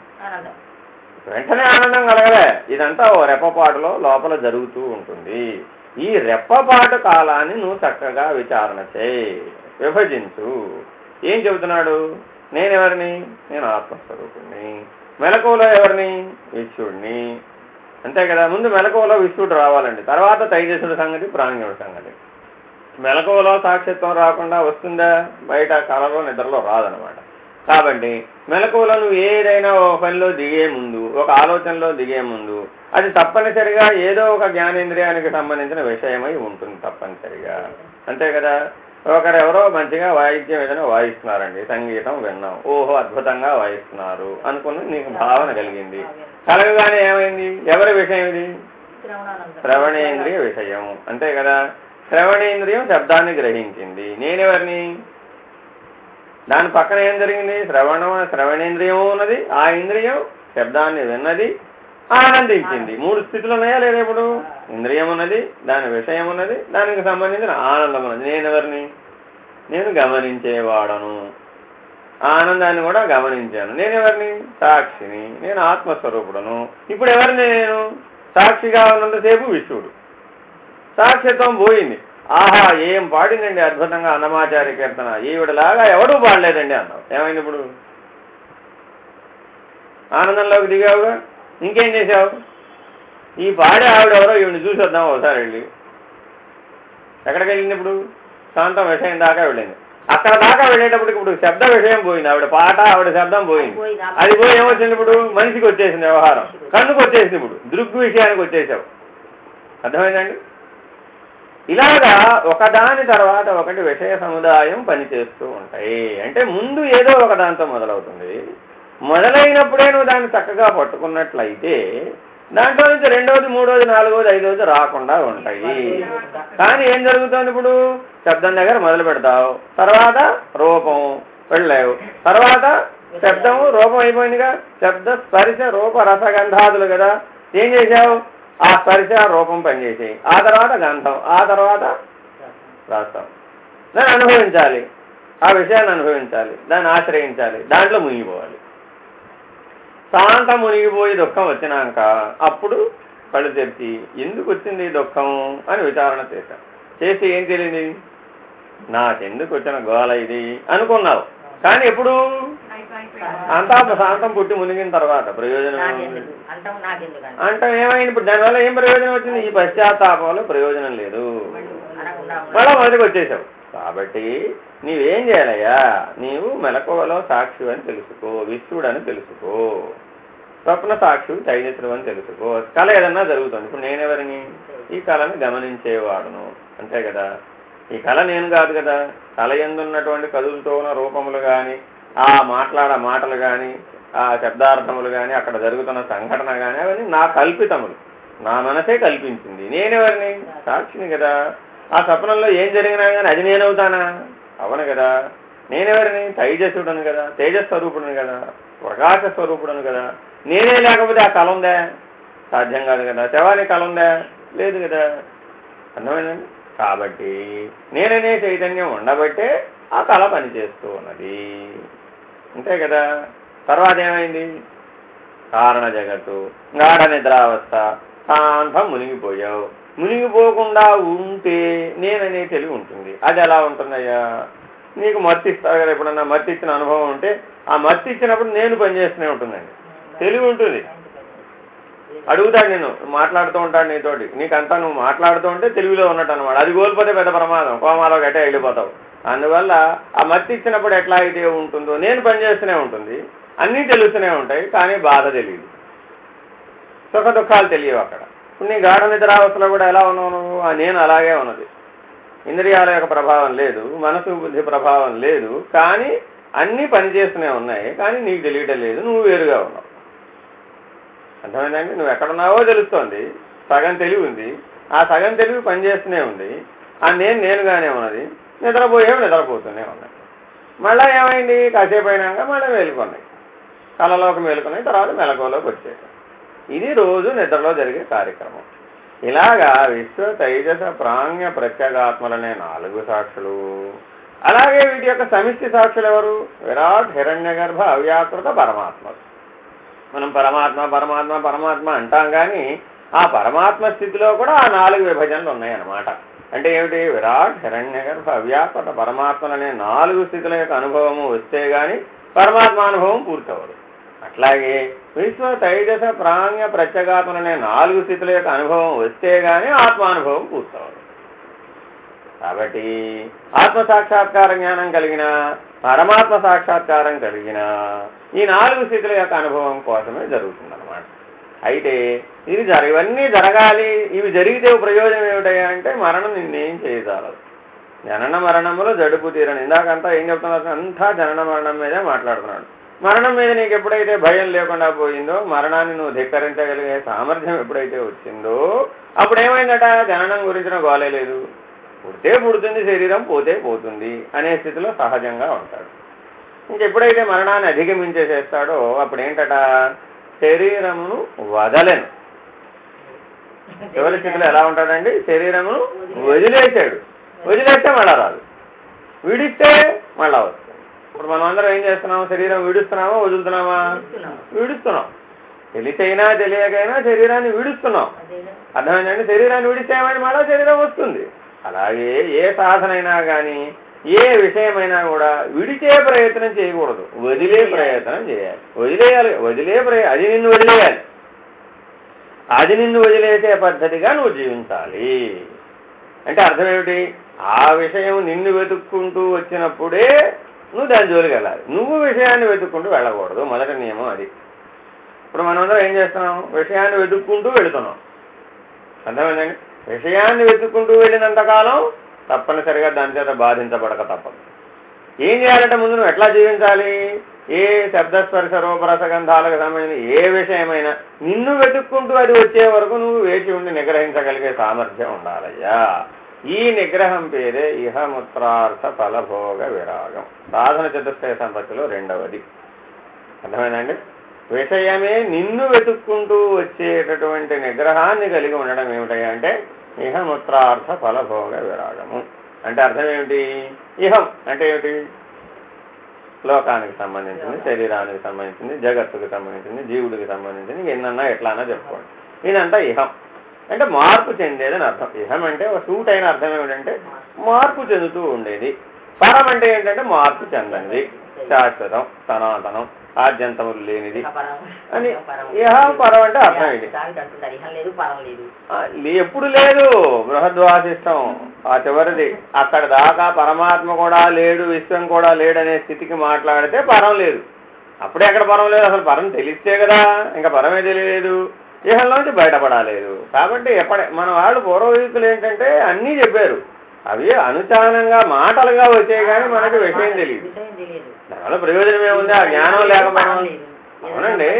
Speaker 1: వెంటనే ఆనందం కలగలే. ఇదంతా ఓ రెప్పపాటులో లోపల జరుగుతూ ఉంటుంది. ఈ రెప్పపాటు కాలాన్ని నువ్వు చక్కగా విచారణ చేయి, విభజించు. ఏం చెబుతున్నాడు? నేనెవరిని? నేను ఆత్మస్వరూపుణ్ణి. మెలకువలో ఎవరిని? విశ్వడిని. అంతే కదా. ముందు మెలకువలో విశ్వడు రావాలండి, తర్వాత తైజసుడి సంగతి, ప్రాజ్ఞుడి సంగతి. మెలకువలో సాక్షిత్వం రాకుండా వస్తుందా? బయట కళలో నిద్రలో రాదనమాట. కాబట్టి మెలకువలో నువ్వు ఏదైనా ఒక పనిలో దిగే ముందు, ఒక ఆలోచనలో దిగే ముందు, అది తప్పనిసరిగా ఏదో ఒక జ్ఞానేంద్రియానికి సంబంధించిన విషయమై ఉంటుంది తప్పనిసరిగా. అంతే కదా. ఒకరెవరో మంచిగా వాయిద్యం ఏదైనా వాయిస్తున్నారండి, సంగీతం విన్నాం, ఓహో అద్భుతంగా వాయిస్తున్నారు అనుకుని నీకు భావన కలిగింది. కలగగానే ఏమైంది? ఎవరి విషయం ఇది? శ్రవణేంద్రియ విషయం. అంతే కదా. శ్రవణేంద్రియం శబ్దాన్ని గ్రహించింది. నేనెవరిని? దాని పక్కన ఏం జరిగింది? శ్రవణేంద్రియం ఉన్నది. ఆ ఇంద్రియం శబ్దాన్ని విన్నది, ఆనందించింది. 3 స్థితులు ఉన్నాయా లేదా? ఇప్పుడు ఇంద్రియం ఉన్నది, దాని విషయం ఉన్నది, దానికి సంబంధించిన ఆనందం ఉన్నది. నేనెవరిని? నేను గమనించేవాడను. ఆనందాన్ని కూడా గమనించాను. నేనెవరిని? సాక్షిని. నేను ఆత్మస్వరూపుడను. ఇప్పుడు ఎవరిని? నేను సాక్షిగా ఉన్నంతసేపు విశ్వడు. సాక్షిత్వం పోయింది. ఆహా ఏం పాడిందండి అద్భుతంగా అన్నమాచార్య కీర్తన, ఈవిడలాగా ఎవడూ పాడలేదండి అన్నావు. ఏమైంది ఇప్పుడు? ఆనందంలోకి దిగావుగా. ఇంకేం చేసావు? ఈ పాడే ఆవిడెవరో ఈవిని చూసి వద్దాం ఒకసారి వెళ్ళి. ఎక్కడికి వెళ్ళింది ఇప్పుడు? శాంతం విషయం దాకా వెళ్ళింది. అక్కడ దాకా వెళ్ళేటప్పటికి ఇప్పుడు శబ్ద విషయం పోయింది. ఆవిడ పాట, ఆవిడ శబ్దం పోయింది. అది పోయి ఏమొచ్చింది? ఇప్పుడు మనిషికి వచ్చేసింది వ్యవహారం, కన్నుకు వచ్చేసింది. ఇప్పుడు దృగ్ విషయానికి వచ్చేసావు. అర్థమైందండి? ఇలాగా ఒకదాని తర్వాత ఒకటి విషయ సముదాయం పనిచేస్తూ ఉంటాయి. అంటే ముందు ఏదో ఒకదాంతో మొదలవుతుంది, మొదలైనప్పుడే నువ్వు దాన్ని చక్కగా పట్టుకున్నట్లయితే దాంట్లో నుంచి రెండోది మూడోది నాలుగోది ఐదోది రాకుండా ఉంటాయి. కానీ ఏం జరుగుతుంది, ఇప్పుడు శబ్దం దగ్గర మొదలు పెడతావు, తర్వాత రూపం వెళ్ళావు, తర్వాత శబ్దము రూపం అయిపోయిందిగా, శబ్ద స్పర్శ రూప రసగంధాదులు కదా, ఏం చేశావు, ఆ స్పర్శ రూపం పనిచేసాయి, ఆ తర్వాత గంధం, ఆ తర్వాత రాస్తాం. దాన్ని అనుభవించాలి, ఆ విషయాన్ని అనుభవించాలి, దాన్ని ఆశ్రయించాలి, దాంట్లో మునిగిపోవాలి. శాంత మునిగిపోయి దుఃఖం వచ్చినాక అప్పుడు కళ్ళు తెరిచి ఎందుకు వచ్చింది ఈ దుఃఖం అని విచారణ చేశాం. చేసి ఏం తెలియదు, నాకెందుకు వచ్చిన గోల ఇది అనుకున్నావు. కానీ ఎప్పుడు అంతా శాంతం పుట్టి మునిగిన తర్వాత ప్రయోజనం అంటే ఏమైంది, ఇప్పుడు దానివల్ల ఏం ప్రయోజనం వచ్చింది, ఈ పశ్చాత్తాపంలో ప్రయోజనం లేదు, మళ్ళా మొదటికి వచ్చేసావు. కాబట్టి నీవేం చేయాలయ్యా, నీవు మెలకువలో సాక్షి అని తెలుసుకో, విశ్వడు అని తెలుసుకో, స్వప్న సాక్షి తైజసుడు అని తెలుసుకో. కళ ఏదన్నా జరుగుతుంది, ఇప్పుడు నేనెవరిని, ఈ కళని గమనించేవాడును, అంతే కదా. ఈ కళ నేను కాదు కదా, కళ ఎందున్నటువంటి కదులతో ఉన్న రూపములు కానీ, ఆ మాటలు కానీ, ఆ శబ్దార్థములు కానీ, అక్కడ జరుగుతున్న సంఘటన కానీ, అవన్నీ నా కల్పితములు, నా మనసే కల్పించింది. నేనెవరిని, సాక్షిని కదా. ఆ స్వప్నంలో ఏం జరిగినా కానీ అది నేనవుతానా, అవను కదా. నేనెవరిని, తైజస్సుడను కదా, తేజస్వరూపుడును కదా, ప్రకాశ స్వరూపుడును కదా. నేనే లేకపోతే ఆ కళ ఉందా, సాధ్యం కాదు కదా. శవానికి కళ ఉందా, లేదు కదా. అర్థమైందండి. కాబట్టి నేననే చైతన్యం ఉండబట్టే ఆ కళ పనిచేస్తూ ఉన్నది, అంతే కదా. తర్వాత ఏమైంది, కారణ జగత్తు, గాఢ నిద్రావస్థ, శాంతం మునిగిపోయావు. మునిగిపోకుండా ఉంటే నేననే తెలివి ఉంటుంది. అది ఎలా ఉంటుందయ్యా, నీకు మత్తిస్తారు కదా, ఎప్పుడన్నా మత్తిచ్చిన అనుభవం ఉంటే ఆ మత్తిచ్చినప్పుడు నేను పనిచేస్తూనే ఉంటుందండి, తెలివి ఉంటుంది. అడుగుతాడు, నేను మాట్లాడుతూ ఉంటాడు నీతోటి, నీకంతా నువ్వు మాట్లాడుతూ ఉంటే తెలివిలో ఉన్నట్టు అనమాట. అది కోల్పోతే పెద్ద ప్రమాదం, కోమాలో గట్టే వెళ్ళిపోతావు. అందువల్ల ఆ మత్తి ఇచ్చినప్పుడు ఎట్లా అయితే ఉంటుందో నేను పనిచేస్తూనే ఉంటుంది, అన్నీ తెలుస్తూనే ఉంటాయి, కానీ బాధ తెలియదు, సుఖ దుఃఖాలు తెలియవు అక్కడ. ఇప్పుడు నీ గాఢ నిద్రావస్థలో కూడా ఎలా ఉన్నావు నువ్వు, ఆ నేను అలాగే ఉన్నది. ఇంద్రియాల యొక్క ప్రభావం లేదు, మనసు బుద్ధి ప్రభావం లేదు, కానీ అన్నీ పనిచేస్తూనే ఉన్నాయి, కానీ నీకు తెలియటం లేదు, నువ్వు వేరుగా ఉన్నావు. అర్థమైందండి. నువ్వు ఎక్కడున్నావో తెలుస్తోంది, సగం తెలివి ఉంది, ఆ సగం తెలివి పనిచేస్తూనే ఉంది, ఆ నేనుగానే ఉన్నది. నిద్రపోయేవి నిద్రపోతూనే ఉన్నాయి. మళ్ళీ ఏమైంది, కాసేపు అయినాక మళ్ళీ మేలుకున్నాయి, కళలోకి మేలుకున్నాయి, తర్వాత మెలకువలోకి వచ్చేసాయి. ఇది రోజు నిద్రలో జరిగే కార్యక్రమం. ఇలాగా విశ్వ తైజస ప్రాజ్ఞ ప్రత్యేగాత్మలనే 4 సాక్షులు. అలాగే వీటి యొక్క సమిష్టి సాక్షులు ఎవరు, విరాట్ హిరణ్య గర్భ అవ్యాకృత పరమాత్మలు. మనం పరమాత్మ పరమాత్మ పరమాత్మ అంటాం, కానీ ఆ పరమాత్మ స్థితిలో కూడా ఆ 4 విభజనలు ఉన్నాయన్నమాట. అంటే ఏమిటి, విరాట్ హిరణ్య గర్భ అవ్యాకృత పరమాత్మలనే 4 స్థితుల యొక్క అనుభవము వస్తే గాని పరమాత్మ అనుభవం పూర్తవదు. అట్లాగే విశ్వ తైజస ప్రాజ్ఞ ప్రత్యేగాత్మలనే 4 స్థితుల యొక్క అనుభవం వస్తే గాని ఆత్మానుభవం పూర్తవదు. కాబట్టి ఆత్మ సాక్షాత్కార జ్ఞానం కలిగిన, పరమాత్మ సాక్షాత్కారం కలిగిన ఈ 4 స్థితుల యొక్క అనుభవం కోసమే జరుగుతుందన్నమాట. అయితే ఇవన్నీ జరగాలి, ఇవి జరిగితే ప్రయోజనం ఏమిటయ్యా అంటే మరణం నిన్నేం చేయజాలదు. జనన మరణములో జడుపు తీరని, ఇందాకంతా ఏం చెప్తున్నారు, అంతా జనన మరణం మీదే మాట్లాడుతున్నాడు. మరణం మీద నీకు ఎప్పుడైతే భయం లేకుండా పోయిందో, మరణాన్ని నువ్వు ధిక్కరించగలిగే సామర్థ్యం ఎప్పుడైతే వచ్చిందో, అప్పుడు ఏమైందట, జననం గురించిన గోలే లేదు. పుడితే పుడుతుంది శరీరం, పోతే పోతుంది అనే స్థితిలో సహజంగా ఉంటాడు. ఇంకెప్పుడైతే మరణాన్ని అధిగమించేసేస్తాడో అప్పుడు ఏంటట, శరీరమును వదలను. చివరి స్థితిలో ఎలా ఉంటాడండి, శరీరమును వదిలేశాడు, వదిలేస్తే మళ్ళా రాదు, విడిస్తే మళ్ళా వస్తుంది. ఇప్పుడు మనం అందరం ఏం చేస్తున్నాం, శరీరం విడుస్తున్నామా వదులుతున్నామా, విడుస్తున్నాం. తెలిసైనా తెలియకైనా శరీరాన్ని విడుస్తున్నాం. అర్థమైందండి. శరీరాన్ని విడిస్తే ఏమైనా మళ్ళా శరీరం వస్తుంది. అలాగే ఏ సాధనైనా కానీ ఏ విషయమైనా కూడా విడిచే ప్రయత్నం చేయకూడదు, వదిలే ప్రయత్నం చేయాలి. అది నిన్ను వదిలేయాలి. అది నిన్ను వదిలేసే పద్ధతిగా నువ్వు జీవించాలి. అంటే అర్థం ఏమిటి, ఆ విషయం నిన్ను వెతుక్కుంటూ వచ్చినప్పుడే నువ్వు దాని జోలికి వెళ్ళాలి, నువ్వు విషయాన్ని వెతుక్కుంటూ వెళ్ళకూడదు. మొదటి నియమం అది. ఇప్పుడు మనమందరం ఏం చేస్తున్నాం, విషయాన్ని వెతుక్కుంటూ వెళుతున్నాం. అర్థమైందండి. విషయాన్ని వెతుక్కుంటూ వెళ్ళినంతకాలం తప్పనిసరిగా దాని చేత బాధించబడక తప్పదు. ఏం చేయాలంటే ముందు నువ్వు ఎట్లా జీవించాలి, ఏ శబ్దస్పర్శ రూపరసగంధాలకు సంబంధించిన ఏ విషయమైనా నిన్ను వెతుక్కుంటూ అది వచ్చే వరకు నువ్వు వేచి ఉండి నిగ్రహించగలిగే సామర్థ్యం ఉండాలయ్యా. ఈ నిగ్రహం పేరే ఇహముత్రార్థ ఫలభోగ విరాగం. సాధన చతుష్టయ సంపత్తిలో రెండవది. అర్థమైందండి? విషయమే నిన్ను వెతుక్కుంటూ వచ్చేటటువంటి నిగ్రహాన్ని కలిగి ఉండడం ఏమిటయ్యా అంటే ఇహముత్రార్థ ఫలభోగ విరాగము. అంటే అర్థం ఏమిటి? ఇహం అంటే ఏమిటి? లోకానికి సంబంధించింది, శరీరానికి సంబంధించింది, జగత్తుకు సంబంధించింది, జీవుడికి సంబంధించింది, ఎన్నన్నా ఎట్లానా చెప్పుకోండి. ఇదంతా ఇహం అంటే మార్పు చెందేదని అర్థం. ఇహం అంటే ఒక సూట్ అయిన అర్థం ఏమిటంటే మార్పు చెందుతూ ఉండేది. పరం అంటే ఏంటంటే మార్పు చెందనిది, శాశ్వతం, సనాతనం, ఆద్యంతములు లేనిది అని. ఇహం పరం అంటే అర్థం ఇది. ఎప్పుడు లేదు. బృహద్వాసిష్టం ఆ చివరిది. అక్కడ దాకా పరమాత్మ కూడా లేడు, విశ్వం కూడా లేడు అనే స్థితికి మాట్లాడితే పరం లేదు. అప్పుడే ఎక్కడ పరం లేదు? అసలు పరం తెలిస్తే కదా. ఇంకా పరమే తెలియలేదు, ఇహంలోంచి బయటపడాలేదు. కాబట్టి మన వాళ్ళు పూర్వవీకులు ఏంటంటే అన్నీ చెప్పారు, అవి అనుచానంగా మాటలుగా వచ్చాయి కానీ మనకి విషయం తెలియదు. దానివల్ల ప్రయోజనం ఏముంది? ఆ జ్ఞానం లేకపోవడం. అవునండి,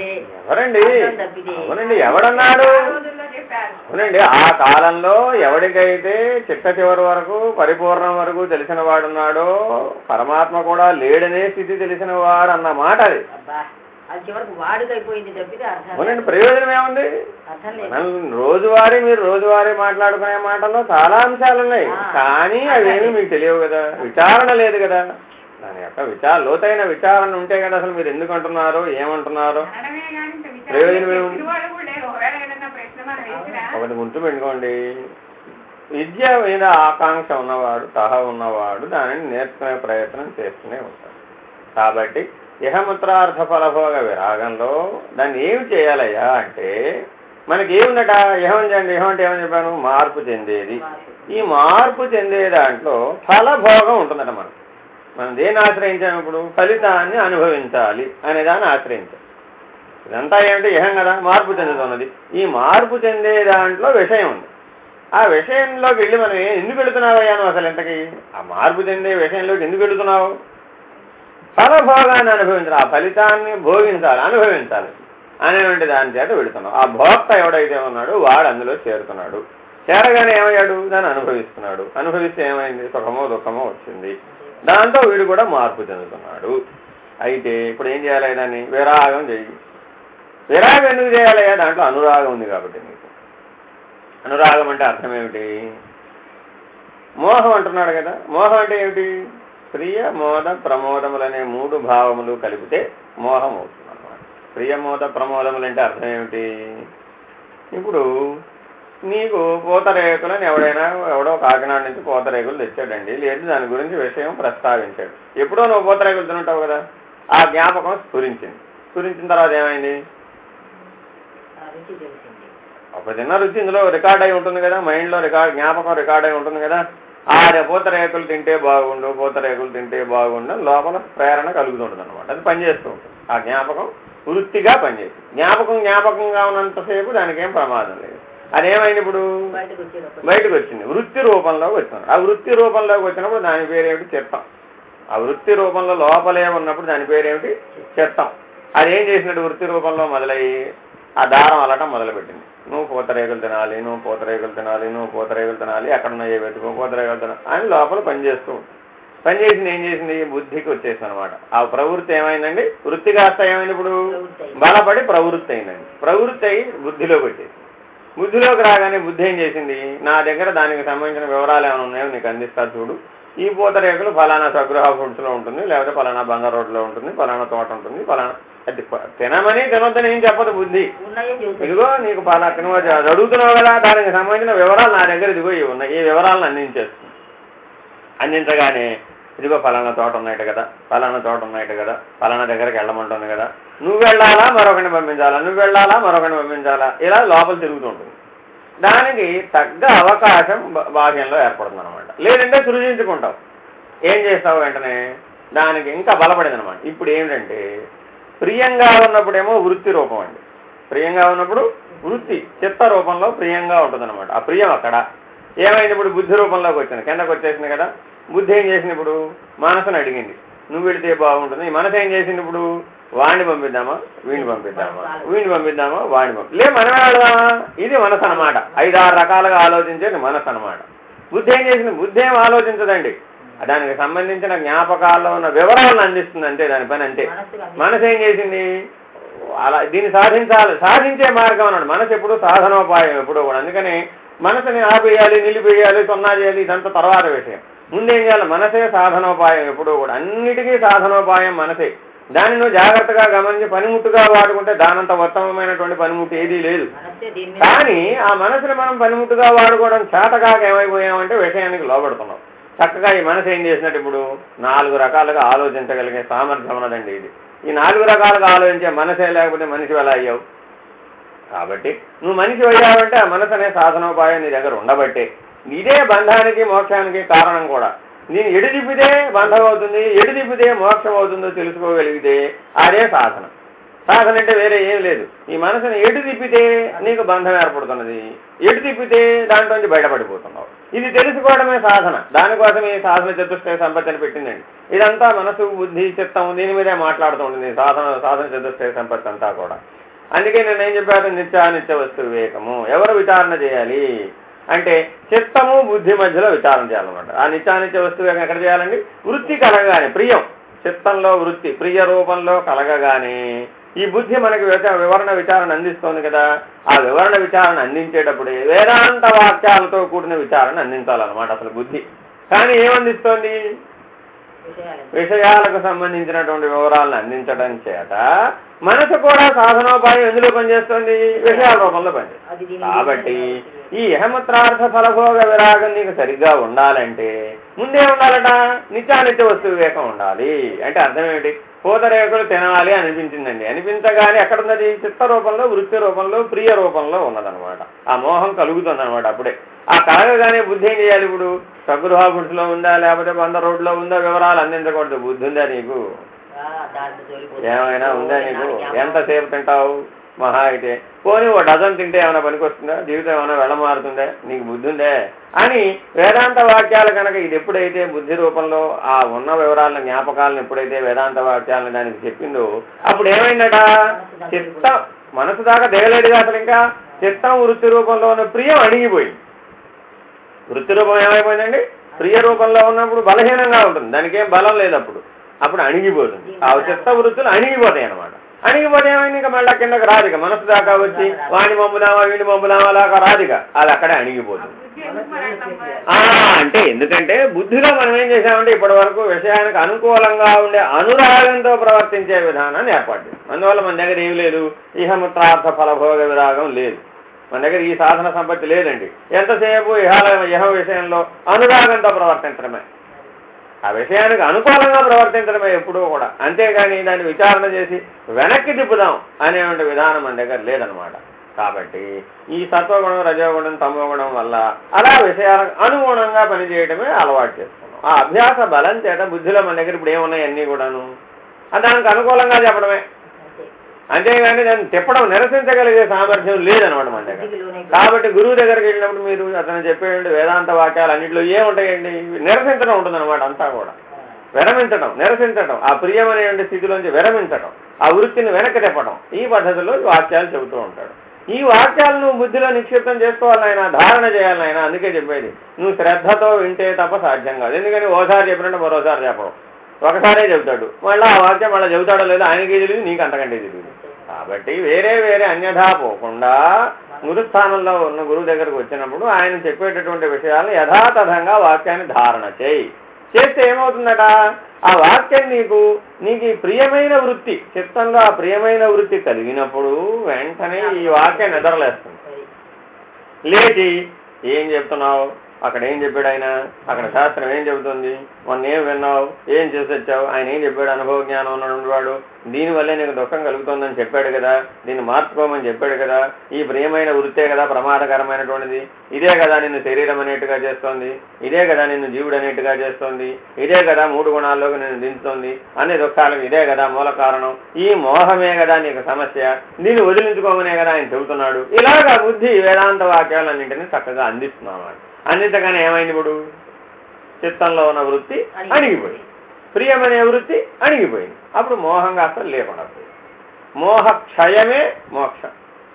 Speaker 1: ఎవడన్నాడు? అవునండి, ఆ కాలంలో ఎవడికైతే చిట్ట చివరి వరకు పరిపూర్ణం వరకు తెలిసిన వాడున్నాడో పరమాత్మ కూడా లేడనే స్థితి తెలిసిన వాడు అన్న మాట అది. అవునండి, ప్రయోజనం ఏముంది? మీరు రోజువారీ మాట్లాడుకునే మాటల్లో చాలా అంశాలు ఉన్నాయి, కానీ అవేమి మీకు తెలియవు కదా, విచారణ లేదు కదా. దాని యొక్క లోతైన విచారణ ఉంటే కదా అసలు మీరు ఎందుకు అంటున్నారో ఏమంటున్నారో ప్రయోజనం ఏముంది? ఒకటి గుర్తుపెట్టుకోండి, విద్య మీద ఆకాంక్ష ఉన్నవాడు, తహ ఉన్నవాడు దానిని నేర్చుకునే ప్రయత్నం చేస్తూనే ఉంటాడు. కాబట్టి ఇహముత్రార్థ ఫలభోగ విరాగంలో దాన్ని ఏమి చేయాలయ్యా అంటే మనకి ఏముందట? ఇహం అంటే ఏమని చెప్పాను? మార్పు చెందేది. ఈ మార్పు చెందే దాంట్లో ఫలభోగం ఉంటుందట. మనం దేన్ని ఆశ్రయించాము? ఇప్పుడు ఫలితాన్ని అనుభవించాలి అనే దాన్ని ఆశ్రయించాం. ఇదంతా ఏమిటి? ఇహం కదా, మార్పు చెందుతున్నది. ఈ మార్పు చెందే దాంట్లో విషయం ఉంది. ఆ విషయంలోకి వెళ్ళి మనం ఎందుకు వెళుతున్నావయ్యా నువ్వు అసలు ఇంతకీ? ఆ మార్పు చెందే విషయంలోకి ఎందుకు వెళుతున్నావు? ఫలభోగాన్ని అనుభవించాలి, ఆ ఫలితాన్ని భోగించాలి, అనుభవించాలి అనేటువంటి దాని చేత వెళుతున్నావు. ఆ భోక్త ఎవడైతే ఉన్నాడో వాడు అందులో చేరుతున్నాడు. చేరగానే ఏమయ్యాడు? దాన్ని అనుభవిస్తున్నాడు. అనుభవిస్తే ఏమైంది? సుఖమో దుఃఖమో వచ్చింది. దాంతో వీడు కూడా మార్పు చెందుతున్నాడు. అయితే ఇప్పుడు ఏం చేయాలి? దాన్ని విరాగం చెయ్యి. విరాగం ఎందుకు చేయాలయ్యా? దాంట్లో అనురాగం ఉంది కాబట్టి. నీకు అనురాగం అంటే అర్థం ఏమిటి? మోహం అంటున్నాడు కదా. మోహం అంటే ఏమిటి? ప్రియ మోద ప్రమోదములనే మూడు భావములు కలిపితే మోహం అవుతుంది అన్నమాట. ప్రియ మోద ప్రమోదములు అంటే అర్థం ఏమిటి? ఇప్పుడు నీకు పూతరేకులని ఎవడో కాకినాడ నుంచి పూతరేకులు తెచ్చాడండి, లేదు దాని గురించి విషయం ప్రస్తావించాడు. ఎప్పుడో నువ్వు పూతరేకులు తింటావు కదా, ఆ జ్ఞాపకం స్ఫురించిన తర్వాత ఏమైంది? అప్పుడు తిన్న రుచి ఇందులో రికార్డ్ అయి ఉంటుంది కదా, మైండ్లో జ్ఞాపకం రికార్డ్ అయి ఉంటుంది కదా. ఆ పూతరేకులు తింటే బాగుండు లోపల ప్రేరణ కలుగుతుంటుంది అనమాట. అది పనిచేస్తూ ఉంటుంది. ఆ జ్ఞాపకం వృత్తిగా పనిచేస్తుంది. జ్ఞాపకంగా ఉన్నంతసేపు దానికి ఏం ప్రమాదం లేదు. అదేమైంది? ఇప్పుడు బయటకు వచ్చింది, వృత్తి రూపంలోకి వచ్చినాడు. ఆ వృత్తి రూపంలోకి వచ్చినప్పుడు దాని పేరేమిటి? చిత్తం. ఆ వృత్తి రూపంలో లోపలే ఉన్నప్పుడు దాని పేరేమిటి? చిత్తం. అదేం చేసినట్టు? వృత్తి రూపంలో మొదలయ్యి ఆ దారం అలటం మొదలుపెట్టింది. నువ్వు పూతరేకులు తినాలి, ఎక్కడున్నా ఏ వెతుకో పూతరేకులు తినాలి అని లోపల పనిచేస్తూ ఉంటుంది. పనిచేసింది ఏం చేసింది? బుద్ధికి వచ్చేసింది అనమాట. ఆ ప్రవృత్తి ఏమైందండి? వృత్తి కాస్త ఏమైంది? ఇప్పుడు బలపడి ప్రవృత్తి అయిందండి. ప్రవృత్తి అయి బుద్ధిలోకి వచ్చేసింది. బుద్ధిలోకి రాగానే బుద్ధి ఏం చేసింది? నా దగ్గర దానికి సంబంధించిన వివరాలు ఏమైనా ఉన్నాయో నీకు అందిస్తా చూడు. ఈ పూతరేకులు ఫలానా స్వగృహ ఫుడ్స్లో ఉంటుంది, లేకపోతే ఫలానా బంగారు రోడ్లో ఉంటుంది, ఫలానా తోట ఉంటుంది, ఫలానా అది తినమని తినొద్దని ఏం చెప్పదు బుద్ధి. ఇదిగో నీకు ఫలా తినవచ్చు అడుగుతున్నావు కదా, దానికి సంబంధించిన వివరాలు నా దగ్గర ఇదిగో ఇవి ఉన్నాయి, ఈ వివరాలను అందించేస్తుంది. అందించగానే ఇదిగో ఫలానా తోట ఉన్నాయట కదా, ఫలానా దగ్గరికి వెళ్ళమంటుంది కదా, నువ్వు వెళ్ళాలా మరొకరిని పంపించాలా, ఇలా లోపల తిరుగుతుంటుంది. దానికి తగ్గ అవకాశం బాహ్యంలో ఏర్పడుతుంది అనమాట. లేదంటే సృజించుకుంటావు. ఏం చేస్తావు? వెంటనే దానికి ఇంకా బలపడింది అనమాట. ఇప్పుడు ఏమిటంటే ప్రియంగా ఉన్నప్పుడేమో వృత్తి రూపం అండి. ప్రియంగా ఉన్నప్పుడు వృత్తి చిత్త రూపంలో ప్రియంగా ఉంటుంది అనమాట. ఆ ప్రియం అక్కడ ఏమైంది? ఇప్పుడు బుద్ధి రూపంలోకి వచ్చింది, కిందకు వచ్చేసింది కదా. బుద్ధి ఏం చేసింది? ఇప్పుడు మనసును అడిగింది, నువ్వు వెళితే బాగుంటుంది. ఈ మనసు ఏం చేసింది ఇప్పుడు? వాడిని పంపిద్దామా వీడిని పంపిద్దామా, వీడిని పంపిద్దామా వాడిని లే మనమే వెళదామా? ఇది మనసు అనమాట. 5-6 రకాలుగా ఆలోచించేది మనసు అనమాట. బుద్ధి ఏం చేసింది? బుద్ధి ఏం ఆలోచించదండి, దానికి సంబంధించిన జ్ఞాపకాల్లో ఉన్న వివరాలను అందిస్తుంది అంతే, దాని పని అంతే. మనసు ఏం చేసింది? అలా దీన్ని సాధించే మార్గం అన్నాడు. మనసు ఎప్పుడు సాధనోపాయం ఎప్పుడూ కూడా. అందుకని మనసుని ఆపేయాలి, నిలిపేయాలి, సున్నా చేయాలి, ఇదంతా తర్వాత విషయం. ముందేం చేయాలి? మనసే సాధనోపాయం ఎప్పుడూ కూడా. అన్నిటికీ సాధనోపాయం మనసే. దాన్ని నువ్వు జాగ్రత్తగా గమనించి పనిముట్టుగా వాడుకుంటే దానంత ఉత్తమమైనటువంటి పనిముట్టు ఏదీ లేదు. కానీ ఆ మనసుని మనం పనిముట్టుగా వాడుకోవడం చేతకాక ఏమైపోయామంటే విషయానికి లోబడుతున్నాం. చక్కగా ఈ మనసు ఏం చేసినట్టు ఇప్పుడు 4 రకాలుగా ఆలోచించగలిగే సామర్థ్యం ఉన్నదండి ఇది. ఈ 4 రకాలుగా ఆలోచించే మనసే లేకపోతే మనిషి ఎలా అయ్యావు? కాబట్టి నువ్వు మనిషి అయ్యావంటే ఆ మనసు అనే సాధనోపాయం నీ దగ్గర ఉండబట్టే. ఇదే బంధానికి మోక్షానికి కారణం కూడా. నేను ఎడు తిప్పితే బంధం అవుతుంది, ఎడు తిప్పితే మోక్షం అవుతుందో తెలుసుకోగలిగితే అదే సాధన. సాధన అంటే వేరే ఏం లేదు. ఈ మనసుని ఎటు తిప్పితే నీకు బంధం ఏర్పడుతున్నది, ఎటు తిప్పితే దాంట్లోంచి బయటపడిపోతున్నావు. ఇది తెలుసుకోవడమే సాధన. దానికోసం ఈ సాధన చతుష్టయ సంపత్తిని పెట్టిందండి. ఇదంతా మనసు, బుద్ధి, చిత్తం దీని మీదే మాట్లాడుతూ ఉంటుంది సాధన చతుష్టయ సంపత్తి అంతా కూడా. అందుకే నేను ఏం చెప్పాను? నిత్యానిత్య వస్తు వివేకము. ఎవరు విచారణ చేయాలి అంటే చిత్తము బుద్ధి మధ్యలో విచారణ చేయాలన్నమాట. ఆ నిత్యానిత్య వస్తు వివేకం ఎక్కడ చేయాలండి? వృత్తి కలగగానే, ప్రియం చిత్తంలో వృత్తి ప్రియ రూపంలో కలగగానే ఈ బుద్ధి మనకి వివరణ విచారణ అందిస్తోంది కదా. ఆ వివరణ విచారణ అందించేటప్పుడే వేదాంత వాక్యాలతో కూడిన విచారణ అందించాలన్నమాట అసలు బుద్ధి. కానీ ఏమందిస్తోంది? విషయాలకు సంబంధించినటువంటి వివరాలను అందించడం చేత మనసు కూడా సాధనోపాయం ఎందులో పనిచేస్తుంది? విషయాల రూపంలో పనిచేస్తుంది. కాబట్టి ఈ ఇహమత్రార్థ ఫలభోగ విరాగం నీకు సరిగ్గా ఉండాలంటే ముందే ఉండాలట నిత్యానిత్య వస్తు వివేకం ఉండాలి. అంటే అర్థం ఏమిటి? పూతరేకులు తినాలి అనిపించిందండి. అనిపించగానే ఎక్కడున్నది? చిత్త రూపంలో, వృత్తి రూపంలో, ప్రియ రూపంలో ఉన్నదనమాట. ఆ మోహం కలుగుతుంది అనమాట. అప్పుడే ఆ కలగగానే బుద్ధి ఏం చేయాలి? ఇప్పుడు సగృహాపుడిలో ఉందా లేకపోతే 100 రోడ్లో ఉందా వివరాలు అందించకూడదు. బుద్ధి ఉందా నీకు? ఏమైనా ఉందా నీకు? ఎంతసేపు తింటావు? మహా అయితే పోనీ 1 డజన్ తింటే ఏమైనా పనికొస్తుందా? జీవితం ఏమైనా వెళ్ళమారుతుందా? నీకు బుద్ధి ఉందే అని వేదాంత వాక్యాలు కనుక ఇది ఎప్పుడైతే బుద్ధి రూపంలో ఆ ఉన్న వివరాలను జ్ఞాపకాలను ఎప్పుడైతే వేదాంత వాక్యాలను దానికి చెప్పిందో అప్పుడు ఏమైందట? చిత్తం మనసు దాకా దిగలేడుగా అసలు. ఇంకా చిత్తం వృత్తి రూపంలో ఉన్న ప్రియం అణిగిపోయింది. వృత్తి రూపం ఏమైపోయిందండి? ప్రియ రూపంలో ఉన్నప్పుడు బలహీనంగా ఉంటుంది, దానికి ఏం బలం లేదు. అప్పుడు అణిగిపోతుంది. ఆ చిత్త వృత్తులు అణిగిపోతాయి అనమాట. అణిగిపోతే ఏమైంది? ఇంకా మళ్ళీ కిందకి రాదిక. మనసు దాకా వచ్చి వాణి పంపుదామా వీడిని పంపుదామా లాగా రాదిక. అది అక్కడే అణిగిపోతుంది. అంటే ఎందుకంటే బుద్ధిలో మనం ఏం చేసామంటే ఇప్పటి వరకు విషయానికి అనుకూలంగా ఉండే అనురాగంతో ప్రవర్తించే విధానాన్ని ఏర్పాటు చేస్తాం. అందువల్ల మన దగ్గర ఏం లేదు? ఇహమత్రార్థ ఫలభోగ విరాగం లేదు. మన దగ్గర ఈ సాధన సంపత్తి లేదండి. ఎంతసేపు ఇహ విషయంలో అనురాగంతో ప్రవర్తించడమే, ఆ విషయానికి అనుకూలంగా ప్రవర్తించడమే ఎప్పుడూ కూడా. అంతేగాని దాన్ని విచారణ చేసి వెనక్కి తిప్పుదాం అనేటువంటి విధానం మన దగ్గర లేదనమాట. కాబట్టి ఈ సత్వగుణం, రజోగుణం, తమోగుణం వల్ల అలా విషయాలకు అనుగుణంగా పనిచేయడమే అలవాటు చేసుకున్నాం. ఆ అభ్యాస బలం చేత బుద్ధిలో మన దగ్గర ఇప్పుడు ఏమున్నాయి అన్నీ కూడాను దానికి అనుకూలంగా చెప్పడమే. అంతేగాని దాన్ని తిప్పడం, నిరసించగలిగే సామర్థ్యం లేదనమాట మన దగ్గర. కాబట్టి గురువు దగ్గరికి వెళ్ళినప్పుడు మీరు అతను చెప్పేయండి వేదాంత వాక్యాలు అన్నింటిలో ఏముంటాయండి? నిరసించడం ఉంటుందన్నమాట. అంతా కూడా విరమించడం, నిరసించడం, ఆ ప్రియమనే స్థితిలోంచి విరమించడం, ఆ వృత్తిని వెనక్కి తిప్పడం, ఈ పద్ధతిలో వాక్యాలు చెబుతూ ఉంటాడు. ఈ వాక్యాలను బుద్ధిలో నిక్షిప్తం చేసుకోవాలి ఆయన, ధారణ చేయాలి ఆయన. అందుకే చెప్పేది నువ్వు శ్రద్ధతో వింటే తప్ప సాధ్యం కాదు. ఎందుకని ఓసారి చెప్పినట్టు మరోసారి చెప్పడం, ఒకసారే చెబుతాడు, మళ్ళీ ఆ వాక్యం మళ్ళీ చెబుతాడో లేదో ఆయనకి తెలియదు, నీకు అంతకంటే తెలియదు. కాబట్టి వేరే వేరే అన్యథా పోకుండా గురుస్థానంలో ఉన్న గురువు దగ్గరకు వచ్చినప్పుడు ఆయన చెప్పేటటువంటి విషయాలను యథాతథంగా వాక్యాన్ని ధారణ చేస్తే ఏమవుతుందట? ఆ వాక్యం నీకు ఈ ప్రియమైన వృత్తి, చిత్తంలో ఆ ప్రియమైన వృత్తి కలిగినప్పుడు వెంటనే ఈ వాక్యం నిద్రలేస్తుంది. లేచి ఏం చెప్తున్నావు, అక్కడ ఏం చెప్పాడు ఆయన, అక్కడ శాస్త్రం ఏం చెబుతుంది, మొన్న ఏం విన్నావు, ఏం చేసి వచ్చావు, ఆయన ఏం చెప్పాడు, అనుభవ జ్ఞానం ఉన్నవాడు, దీనివల్లే నీకు దుఃఖం కలుగుతుందని చెప్పాడు కదా, దీన్ని మార్చుకోమని చెప్పాడు కదా, ఈ ప్రియమైన వృత్తే కదా ప్రమాదకరమైనటువంటిది, ఇదే కదా నిన్ను శరీరం అనేట్టుగా చేస్తోంది, ఇదే కదా నిన్ను జీవుడు అనేట్టుగా చేస్తోంది, ఇదే కదా 3 గుణాల్లోకి నిన్ను దించుతోంది, అన్ని దుఃఖాలకు ఇదే కదా మూల కారణం, ఈ మోహమే కదా నీకు సమస్య, దీన్ని వదిలించుకోమనే కదా ఆయన చెబుతున్నాడు. ఇలాగా బుద్ధి వేదాంత వాక్యాలన్నింటినీ చక్కగా అందిస్తున్నాడు. అందించగానే ఏమైంది? ఇప్పుడు చిత్తంలో ఉన్న వృత్తి అణిగిపోయి ప్రియం అనే వృత్తి అణిగిపోయింది. అప్పుడు మోహం కాస్త లేకుండా పోయింది. మోహ క్షయమే మోక్షం.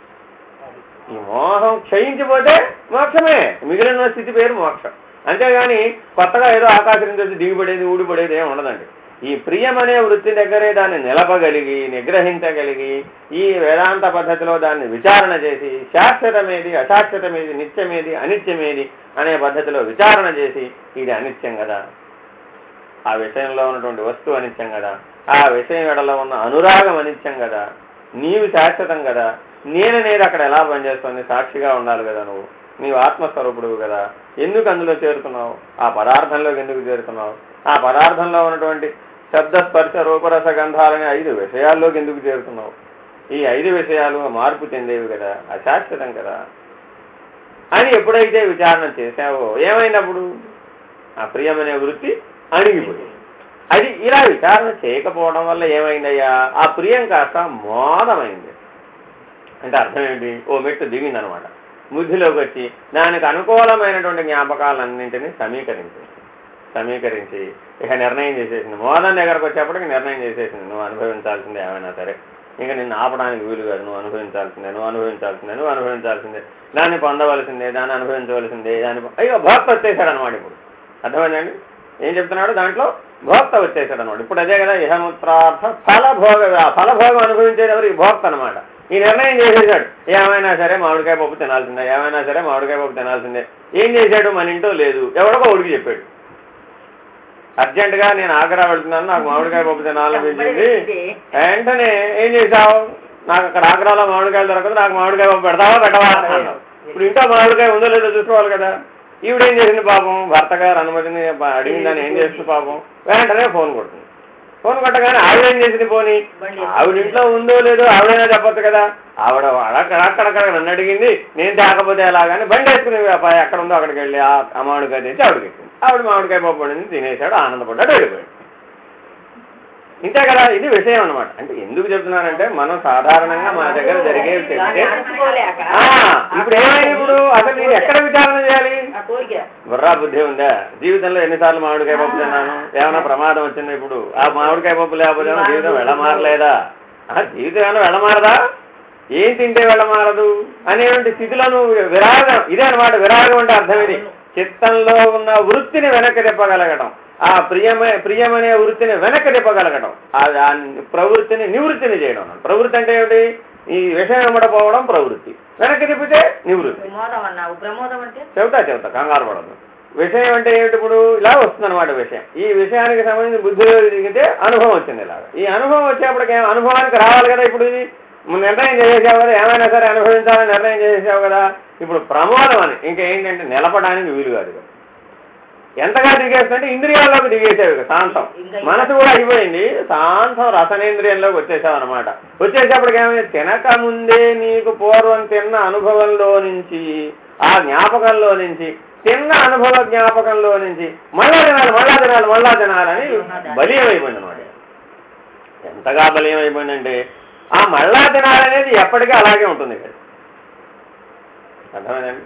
Speaker 1: ఈ మోహం క్షయించిపోతే మోక్షమే, మిగిలిన స్థితి పేరు మోక్షం. అంతేగాని కొత్తగా ఏదో ఆకాశం నుంచి వచ్చి దిగిపడేది ఊడిపడేది ఏమి ఉండదండి. ఈ ప్రియం అనే వృత్తి దగ్గరే దాన్ని నిలపగలిగి నిగ్రహించగలిగి ఈ వేదాంత పద్ధతిలో దాన్ని విచారణ చేసి శాశ్వతమేది అశాశ్వతమేది నిత్యమేది అనిత్యమేది అనే పద్ధతిలో విచారణ చేసి ఇది అనిత్యం కదా, ఆ విషయంలో ఉన్నటువంటి వస్తువు అనిత్యం కదా, ఆ విషయం ఎడలో ఉన్న అనురాగం అనిత్యం కదా, నీవు శాశ్వతం కదా, నేననేది అక్కడ ఎలా పనిచేస్తుంది, సాక్షిగా ఉండాలి కదా, నీవు ఆత్మస్వరూపుడు కదా, ఎందుకు అందులో చేరుతున్నావు, ఆ పదార్థంలోకి ఎందుకు చేరుతున్నావు, ఆ పదార్థంలో ఉన్నటువంటి శబ్ద స్పర్శ రూపరస గంధాలనే 5 విషయాల్లోకి ఎందుకు చేరుతున్నావు, ఈ 5 విషయాలు మార్పు చెందేవి కదా, అశాశ్వతం కదా అని ఎప్పుడైతే విచారణ చేశావో ఏమైనప్పుడు ఆ ప్రియమనే వృత్తి అణిగిపోయింది. అది ఇలా విచారణ చేయకపోవడం వల్ల ఏమైందయ్యా, ఆ ప్రియం కాస్త మోదమైంది. అంటే అర్థం ఏంటి, ఓ మెట్టు దిగిందనమాట. బుద్ధిలోకి వచ్చి దానికి అనుకూలమైనటువంటి జ్ఞాపకాలన్నింటినీ సమీకరించి ఇక నిర్ణయం చేసేసింది. మోదం దగ్గరకు వచ్చేప్పటికి నిర్ణయం చేసేసింది, నువ్వు అనుభవించాల్సిందే ఏమైనా సరే, ఇంకా నిన్ను ఆపడానికి వీలు కాదు, నువ్వు అనుభవించాల్సిందే, దాన్ని పొందవలసిందే, దాన్ని అనుభవించవలసిందే, అయ్యో భోక్త వచ్చేసాడు అనమాట. ఇప్పుడు అర్థమైందండి ఏం చెప్తున్నాడు, దాంట్లో భోక్త వచ్చేసాడు అనమాట. ఇప్పుడు అదే కదా ఇహముత్రార్థ ఫలభోగం అనుభవించేది ఎవరు, ఈ భోక్త అనమాట. ఈ నిర్ణయం చేసేసాడు, ఏమైనా సరే మామిడికాయ పప్పు తినాల్సిందే. ఏం చేశాడు, మన ఇంట్లో లేదు, ఎవడో ఉడికి చెప్పాడు, అర్జెంటుగా నేను ఆగ్రా వెళ్తున్నాను, నాకు మామిడికాయ పప్పు తినాలనిపించింది. వెంటనే ఏం చేశావు, నాకు అక్కడ ఆగ్రాలో మామిడికాయలు దొరకదు, నాకు మామిడికాయ పప్పు పెట్టవా అన్నావు. ఇప్పుడు ఇంట్లో మామిడికాయ ఉందో లేదో చూసుకోవాలి కదా. ఈవిడేం చేసింది పాపం, భర్త గారు అనుమతిని అడిగిందని ఏం చేస్తుంది పాపం, వెంటనే ఫోన్ కొడుతుంది. ఫోన్ కొట్టగానే ఆవిడేం చేసింది, పోనీ ఆవిడ ఇంట్లో ఉందో లేదో ఆవిడైనా చెప్పొచ్చు కదా. ఆవిడ అక్కడక్కడ నన్ను అడిగింది, నేను తేకపోతే ఎలాగాని బండి వేసుకుని ఎక్కడ ఉందో అక్కడికి వెళ్ళి ఆ మామిడికాయ తెచ్చి ఆవిడకి ఇచ్చింది. ఆవిడ మామిడికాయ పప్పు వండింది, తినేశాడు, ఆనందపడ్డాడు, వెళ్ళిపోయాడు. ఇంతే కదా, ఇది విషయం అనమాట. అంటే ఎందుకు చెప్తున్నానంటే మనం సాధారణంగా మన దగ్గర జరిగేవి చెప్తే ఇప్పుడు ఏమైనా ఇప్పుడు అసలు నేను ఎక్కడ విచారణ చేయాలి, బుర్రా బుద్ధి ఉందా, జీవితంలో ఎన్నిసార్లు మామిడికాయ పప్పు తిన్నాను, ఏమైనా ప్రమాదం వచ్చింది, ఇప్పుడు ఆ మామిడికాయ పప్పు లేకపోతే జీవితం వెళ్ళమారలేదా, జీవితం ఏమైనా వెళ్ళమారదా, ఏం తింటే వెళ్ళమారదు అనేటువంటి స్థితిలో విరాగం, ఇదే అనమాట విరాగం అంటే అర్థం. ఇది చిత్తంలో ఉన్న వృత్తిని వెనక్కి తిప్పగలగడం, ఆ ప్రియమనే వృత్తిని వెనక్కి తిప్పగలగడం, ఆ ప్రవృత్తిని నివృత్తిని చేయడం. ప్రవృత్తి అంటే ఏమిటి, ఈ విషయం వెంబడపోవడం ప్రవృత్తి, వెనక్కి తిప్పితే నివృత్తి. చెబుతా కంగారు పడదు. విషయం అంటే ఏమిటి, ఇప్పుడు ఇలా వస్తుంది అనమాట విషయం. ఈ విషయానికి సంబంధించి బుద్ధిలో దిగితే అనుభవం వచ్చింది. ఇలాగా ఈ అనుభవం వచ్చేప్పటికి అనుభవానికి రావాలి కదా. ఇప్పుడు ఇది నిర్ణయం చేసేసావు కదా, ఏమైనా సరే అనుభవించాలని నిర్ణయం చేసేసావు కదా. ఇప్పుడు ప్రమోదం అని ఇంకేంటంటే నిలపడానికి వీలు కాదు కదా. ఎంతగా దిగేస్తుంటే ఇంద్రియాల్లోకి దిగేసావు, శాంతం, మనసు కూడా అయిపోయింది, శాంతం రసనేంద్రియంలోకి వచ్చేసావు అనమాట. వచ్చేసేపటికి ఏమైంది, తినక ముందే నీకు పూర్వం తిన్న అనుభవంలో నుంచి, ఆ జ్ఞాపకంలో నుంచి, తిన్న అనుభవ జ్ఞాపకంలో నుంచి మళ్ళా తినాలని బలీయం అయిపోయింది అనమాట. ఎంతగా బలీయం అయిపోయిందంటే ఆ మళ్ళా తినాలనేది ఎప్పటికీ అలాగే ఉంటుంది కదా. అర్థమైందండి.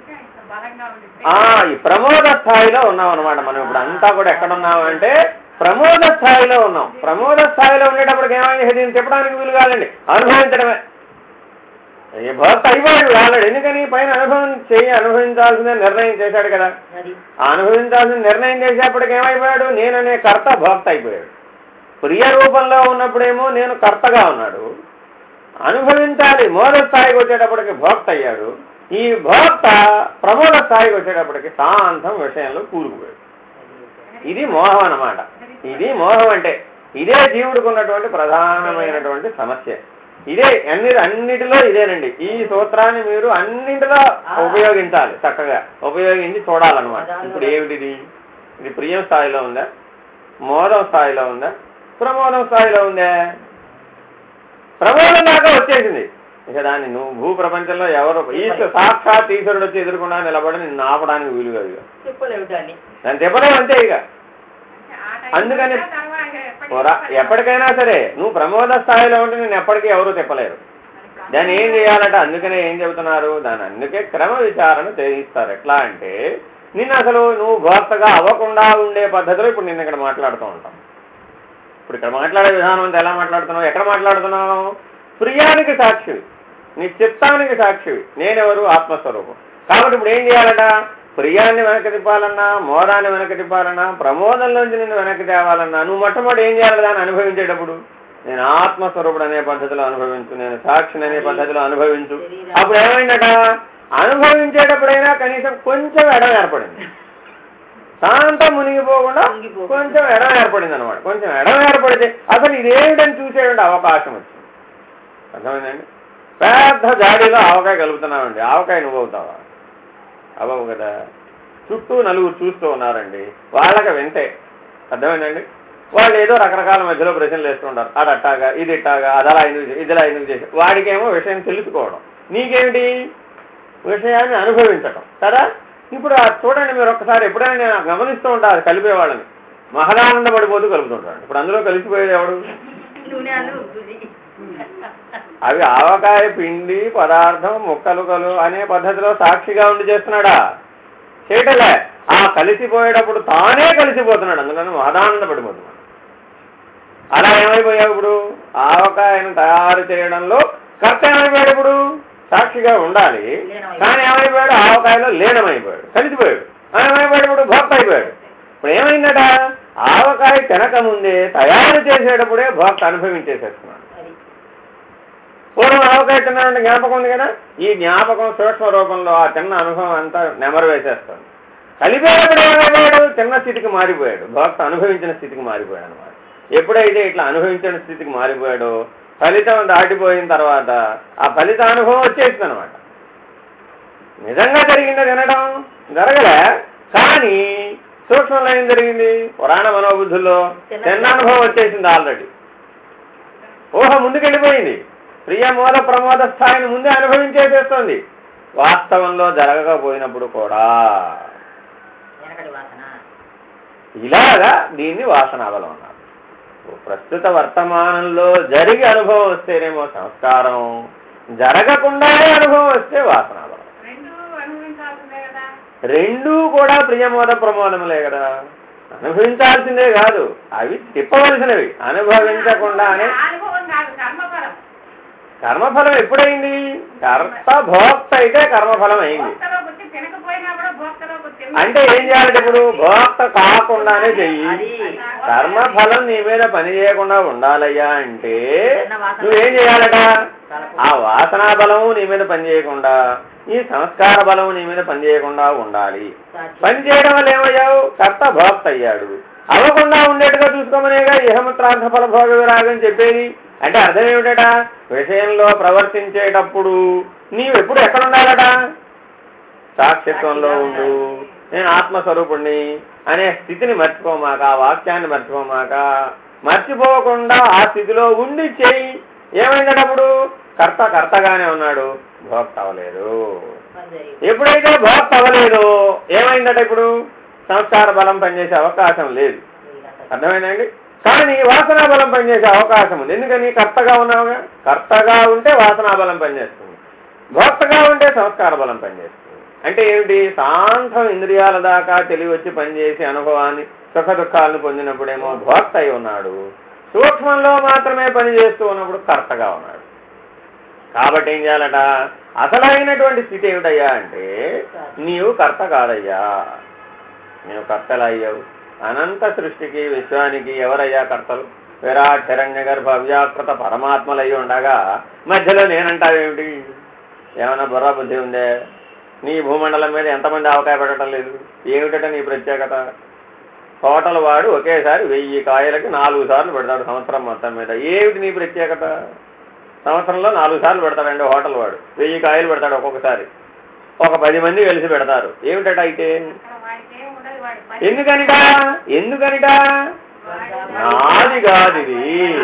Speaker 1: ఈ ప్రమోద స్థాయిలో ఉన్నాం అనమాట మనం. ఇప్పుడు అంతా కూడా ఎక్కడున్నామంటే ప్రమోద స్థాయిలో ఉన్నాం. ప్రమోద స్థాయిలో ఉండేటప్పటికి ఏమైంది, దీన్ని చెప్పడానికి వీలు కాదండి, అనుభవించడమే. ఏ భర్త అయిపోయాడు ఆల్రెడీ. ఎందుకని పైన అనుభవించాల్సిందే నిర్ణయం చేశాడు కదా. ఆ అనుభవించాల్సిన నిర్ణయం చేసేప్పటికి ఏమైపోయాడు, నేననే కర్త భోక్త అయిపోయాడు. ప్రియ రూపంలో ఉన్నప్పుడేమో నేను కర్తగా ఉన్నాడు, అనుభవించాలి మోద స్థాయికి వచ్చేటప్పటికి భోక్త అయ్యాడు. ఈ భోక్త ప్రమోద స్థాయికి వచ్చేటప్పటికి శాంతం విషయంలో కూరుకుపోయాడు. ఇది మోహం అన్నమాట. ఇది మోహం అంటే ఇదే జీవుడికి ఉన్నటువంటి ప్రధానమైనటువంటి సమస్య. ఇదే అన్నిటిలో ఇదేనండి. ఈ సూత్రాన్ని మీరు అన్నింటిలో ఉపయోగించాలి, చక్కగా ఉపయోగించి చూడాలన్నమాట. ఇప్పుడు ఏమిటిది, ఇది ప్రియం స్థాయిలో ఉందా, మోదం స్థాయిలో ఉందా, ప్రమోదం స్థాయిలో ఉందా? ప్రమోదం దాకా వచ్చేసింది. ఇక దాన్ని నువ్వు భూ ప్రపంచంలో ఎవరు సాక్షాత్ ఈశ్వరుడు వచ్చి ఎదుర్కొన్నా నిలబడి నిన్ను ఆపడానికి వీలు కాదు. దాన్ని చెప్పలేవు అంతే. ఇక అందుకని ఎప్పటికైనా సరే నువ్వు ప్రమోద స్థాయిలో ఉంటే నేను ఎప్పటికీ ఎవరూ చెప్పలేరు. దాన్ని ఏం చేయాలంటే అందుకనే ఏం చెబుతున్నారు, దాన్ని అందుకే క్రమ విచారణ చేయిస్తారు. ఎట్లా అంటే నిన్ను అసలు నువ్వు భోక్తగా అవ్వకుండా ఉండే పద్ధతిలో ఇప్పుడు నిన్ను ఇక్కడ మాట్లాడుతూ ఉంటాం. ఇప్పుడు ఇక్కడ మాట్లాడే విధానం అంతా ఎలా మాట్లాడుతున్నావు, ఎక్కడ మాట్లాడుతున్నావు? ప్రియానికి సాక్షివి, నీ చిత్తానికి సాక్షివి. నేనెవరు? ఆత్మస్వరూపం. కాబట్టి ఇప్పుడు ఏం చేయాలట? ప్రియాన్ని వెనక్కి తిప్పాలన్నా, మోదాన్ని వెనక్కి తిప్పాలన్నా, ప్రమోదంలోంచి నిన్ను వెనక్కి తేవాలన్నా నువ్వు మొట్టమొదటి ఏం చేయాలి? దాన్ని అనుభవించేటప్పుడు నేను ఆత్మస్వరూపుడు అనే పద్ధతిలో అనుభవించు, నేను సాక్షిని అనే పద్ధతిలో అనుభవించు. అప్పుడు ఏమైందట? అనుభవించేటప్పుడైనా కనీసం కొంచెం ఎడం ఏర్పడింది. శాంతం మునిగిపోకుండా కొంచెం ఎడం ఏర్పడింది అనమాట. కొంచెం ఎడం ఏర్పడితే అసలు ఇదేమిటని చూసేటువంటి అవకాశం వచ్చింది. అర్థమైందండి? పెద్ద జాడీలో ఆవకాయ కలుపుతున్నామండి, ఆవకాయ నువ్వు అవుతావా? అవ్వవు కదా. చుట్టూ నలుగురు చూస్తూ ఉన్నారండి, వాళ్ళకి వింటే. అర్థమైందండి? వాళ్ళు ఏదో రకరకాల మధ్యలో ప్రశ్నలు వేస్తుంటారు. అది అట్టాగా, ఇది ఇట్టాగా, అదలా ఇదిలా ఎందుకు చేసి, వాడికేమో విషయం తెలుసుకోవడం, నీకేమిటి విషయాన్ని అనుభవించటం కదా. ఇప్పుడు చూడండి మీరు ఒక్కసారి, ఎప్పుడైనా నేను గమనిస్తూ ఉంటాను అది కలిపేవాళ్ళని, మహదానంద పడిపోతూ కలుపుతుంటాడు. ఇప్పుడు అందులో కలిసిపోయేది ఎవడు? అవి ఆవకాయ పిండి పదార్థం ముక్కలుకలు అనే పద్ధతిలో సాక్షిగా ఉండి చేస్తున్నాడా? చేయటలే. ఆ కలిసిపోయేటప్పుడు తానే కలిసిపోతున్నాడు, అందుకని మహదానంద పడిపోతున్నాడు. అలా ఏమైపోయావు? ఇప్పుడు ఆవకాయను తయారు చేయడంలో కర్త ఏమైపోయాడు? ఇప్పుడు సాక్షిగా ఉండాలి, కానీ ఏమైపోయాడు? ఆవకాయలో లీనమైపోయాడు, కలిసిపోయాడు. ఏమైపోయాడు? ఇప్పుడు భోక్త అయిపోయాడు. ఇప్పుడు ఏమైందట? ఆవకాయ తినకముందే తయారు చేసేటప్పుడే భోక్త అనుభవించేసేస్తున్నాడు. పూర్వం ఆవకాయ తిన్నాడంటే జ్ఞాపకం ఉంది కదా, ఈ జ్ఞాపకం సూక్ష్మ రూపంలో ఆ తిన్న అనుభవం అంతా నెమరు వేసేస్తాడు. కలిపేటప్పుడు ఏమైపోయాడు? తిన్న స్థితికి మారిపోయాడు, భోక్త అనుభవించిన స్థితికి మారిపోయాడు అనమాట. ఎప్పుడైతే ఇట్లా అనుభవించిన స్థితికి మారిపోయాడో ఫలితం దాటిపోయిన తర్వాత ఆ ఫలిత అనుభవం వచ్చేసింది అనమాట. నిజంగా జరిగిందా తినడం? జరగలే. కానీ సూక్ష్మంలో ఏం జరిగింది? పురాణ మనోబుద్ధుల్లో తిన్న అనుభవం వచ్చేసింది ఆల్రెడీ. ఊహ ముందుకెళ్ళిపోయింది, ప్రియ మూల ప్రమోద స్థాయిని ముందే అనుభవించేసేస్తుంది. వాస్తవంలో జరగకపోయినప్పుడు కూడా ఇలాగా దీన్ని వాసనాబలం అన్నారు. ప్రస్తుత వర్తమానంలో జరిగి అనుభవం వస్తేనేమో సంస్కారం, జరగకుండానే అనుభవం వస్తే వాసనాబలం. రెండూ కూడా ప్రియమోద ప్రమోదములే కదా, అనుభవించాల్సిందే కాదు, అవి తిప్పవలసినవి. అనుభవించకుండానే కర్మఫలం ఎప్పుడైంది? కర్త భోక్త అయితే కర్మఫలం అయింది. అంటే ఏం చేయాలంటే ఇప్పుడు భోక్త కాకుండానే చెయ్యి. కర్మఫలం నీ మీద పని చేయకుండా ఉండాలయ్యా అంటే నువ్వేం చేయాలట? ఆ వాసనా బలము నీ మీద పని చేయకుండా, ఈ సంస్కార బలము నీ మీద పని చేయకుండా ఉండాలి. పని చేయడం వల్ల ఏమయ్యావు? కర్త భోక్త అయ్యాడు. అవ్వకుండా ఉండేట్టుగా చూసుకోమనేగా ఇహముత్రార్థ ఫల భోగ విరాగం చెప్పేది. అంటే అర్థం ఏమిటట? విషయంలో ప్రవర్తించేటప్పుడు నీవు ఎప్పుడు ఎక్కడ ఉండాలట? సాక్షిత్వంలో ఉండు, నేను ఆత్మస్వరూపుణ్ణి అనే స్థితిని మర్చిపోమాక, ఆ వాక్యాన్ని మర్చిపోమాక, మర్చిపోకుండా ఆ స్థితిలో ఉండి చెయ్యి. ఏమైందటప్పుడు? కర్త కర్తగానే ఉన్నాడు, భోక్త అవ్వలేదు. ఎప్పుడైతే భోక్త అవ్వలేదో ఏమైందట? ఇప్పుడు సంస్కార బలం పనిచేసే అవకాశం లేదు. అర్థమైందండి? కానీ వాసనా బలం పనిచేసే అవకాశం ఉంది. ఎందుకని? కర్తగా ఉన్నావుగా. కర్తగా ఉంటే వాసనా బలం పనిచేస్తుంది, భోక్తగా ఉంటే సంస్కార బలం పనిచేస్తుంది. అంటే ఏమిటి? సాంతం ఇంద్రియాల దాకా తెలివి వచ్చి పనిచేసి అనుభవాన్ని సుఖ దుఃఖాలను పొందినప్పుడేమో భోక్త అయి ఉన్నాడు, సూక్ష్మంలో మాత్రమే పనిచేస్తూ ఉన్నప్పుడు కర్తగా ఉన్నాడు. కాబట్టి ఏం చేయాలట? అసలైనటువంటి స్థితి ఏమిటయ్యా అంటే నీవు కర్త కాదయ్యా. నీవు కర్తలా అయ్యావు. అనంత సృష్టికి విశ్వానికి ఎవరయ్యా కర్తలు? విరాట్ హిరణ్య గర్భ అవ్యాకృత పరమాత్మలు అయ్యి ఉండగా మధ్యలో నేనంటావేమిటి? ఏమైనా బుర్ర బుద్ధి ఉందే? నీ భూమండలం మీద ఎంతమంది ఆవకాయ పెట్టడం లేదు? ఏమిటట నీ ప్రత్యేకత? హోటల్ వాడు ఒకేసారి 1000 కాయలకి 4 సార్లు పెడతాడు సంవత్సరం మొత్తం మీద. ఏమిటి నీ ప్రత్యేకత? సంవత్సరంలో 4 సార్లు పెడతాడండి హోటల్ వాడు, 1000 కాయలు పెడతాడు ఒక్కొక్కసారి. ఒక 10 మంది కలిసి పెడతారు. ఏమిటట అయితే? ఎందుకనిట? నాది కాదు, ఇది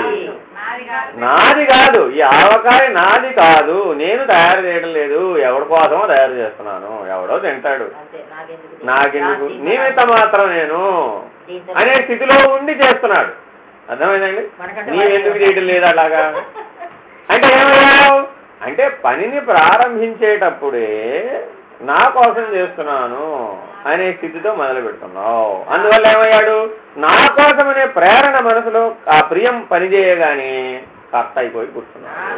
Speaker 1: నాది కాదు, ఈ ఆవకాయ నాది కాదు, నేను తయారు చేయడం లేదు, ఎవరి కోసమో తయారు చేస్తున్నాను, ఎవడో తింటాడు, నాకెందుకు, నిమిత్త మాత్రం నేను అనే స్థితిలో ఉండి చేస్తున్నాడు. అర్థమైందండి? నీవెందుకు చేయడం లేదు అలాగా? అంటే ఏమయ్యావు అంటే పనిని ప్రారంభించేటప్పుడే నా కోసం చేస్తున్నాను అనే స్థితితో మొదలు పెడుతున్నావు. అందువల్ల ఏమయ్యాడు, నా కోసం అనే ప్రేరణ మనసులో ఆ ప్రియం పనిచేయగానే కర్త అయిపోయి కూర్చున్నాడు.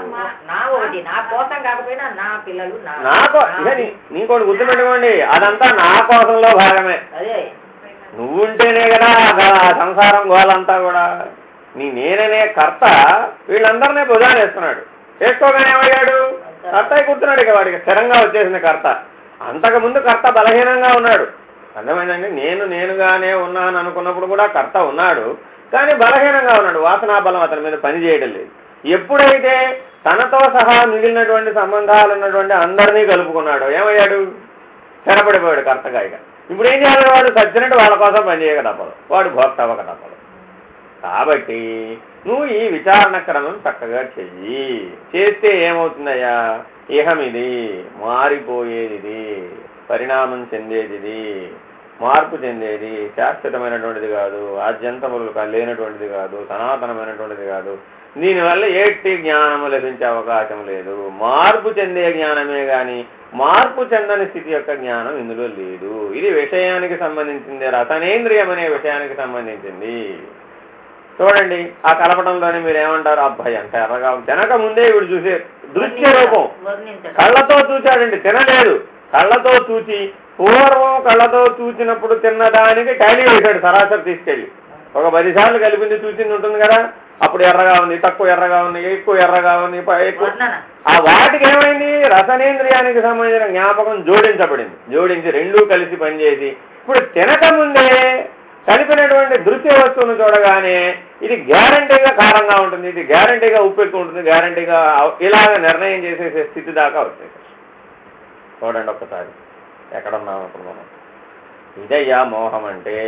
Speaker 1: నీకోటి గుర్తుపెట్టుకోండి, అదంతా నా కోసంలో భాగమే. నువ్వుంటేనే కదా ఆ సంసారం గోలంతా కూడా. నేననే కర్త వీళ్ళందరినీ భుజాన్ని వేస్తున్నాడు. చేసుకోగానే ఏమయ్యాడు, కర్త అయి కూర్చున్నాడు. ఇక వాడికి స్థిరంగా వచ్చేసిన కర్త. అంతకుముందు కర్త బలహీనంగా ఉన్నాడు. అర్థమైందండి? నేనుగానే ఉన్నాను అనుకున్నప్పుడు కూడా కర్త ఉన్నాడు, కానీ బలహీనంగా ఉన్నాడు. వాసనా బలం అతని మీద పని చేయడం లేదు. ఎప్పుడైతే తనతో సహా మిగిలినటువంటి సంబంధాలు ఉన్నటువంటి అందరినీ కలుపుకున్నాడు, ఏమయ్యాడు, స్థిరపడిపోయాడు కర్తగా. ఇక ఇప్పుడు ఏం చేయాలి, వాడు సచ్చినట్టు వాళ్ళ కోసం పనిచేయక తప్పదు, వాడు భోక్త అవ్వక తప్పదు. కాబట్టి నువ్వు ఈ విచారణ క్రమం చక్కగా చెయ్యి. చేస్తే ఏమవుతుందయ్యా, ఇహమిది మారిపోయేది, పరిణామం చెందేది, మార్పు చెందేది, శాశ్వతమైనటువంటిది కాదు, ఆద్యంతములు లేనటువంటిది కాదు, సనాతనమైనటువంటిది కాదు. దీనివల్ల ఎట్టి జ్ఞానము లభించే అవకాశం లేదు. మార్పు చెందే జ్ఞానమే కానీ మార్పు చెందని స్థితి యొక్క జ్ఞానం ఇందులో లేదు. ఇది విషయానికి సంబంధించింది, రసనేంద్రియం అనే విషయానికి సంబంధించింది. చూడండి, ఆ కలపడంలోనే మీరు ఏమంటారు, అబ్బాయి అంత ఎర్రగా తినక ముందే వీడు చూసే దృశ్య రూపం, కళ్ళతో చూచాడండి, తినలేదు. కళ్ళతో చూచి, పూర్వం కళ్ళతో చూచినప్పుడు తిన్నదానికి టాలీ వేశాడు సరాసరి తీసుకెళ్ళి. ఒక 10 సార్లు కలిపింది చూసింది ఉంటుంది కదా, అప్పుడు ఎర్రగా ఉంది, తక్కువ ఎర్రగా ఉంది, ఎక్కువ ఎర్రగా ఉంది, ఎక్కువ. ఆ వాటికి ఏమైంది, రసనేంద్రియానికి సంబంధించిన జ్ఞాపకం జోడించబడింది. జోడించి రెండూ కలిసి పనిచేసి ఇప్పుడు తినకముందే కలిపినటువంటి దృశ్య వస్తువును చూడగానే ఇది గ్యారంటీగా కారంగా ఉంటుంది, ఇది గ్యారంటీగా ఉప్పు ఎక్కువ ఉంటుంది, గ్యారంటీగా ఇలాగ నిర్ణయం చేసేసే స్థితి దాకా వచ్చేది. చూడండి ఒక్కసారి ఎక్కడున్నాం ఇప్పుడు మనం. ఇదయ్యా మోహం అంటే.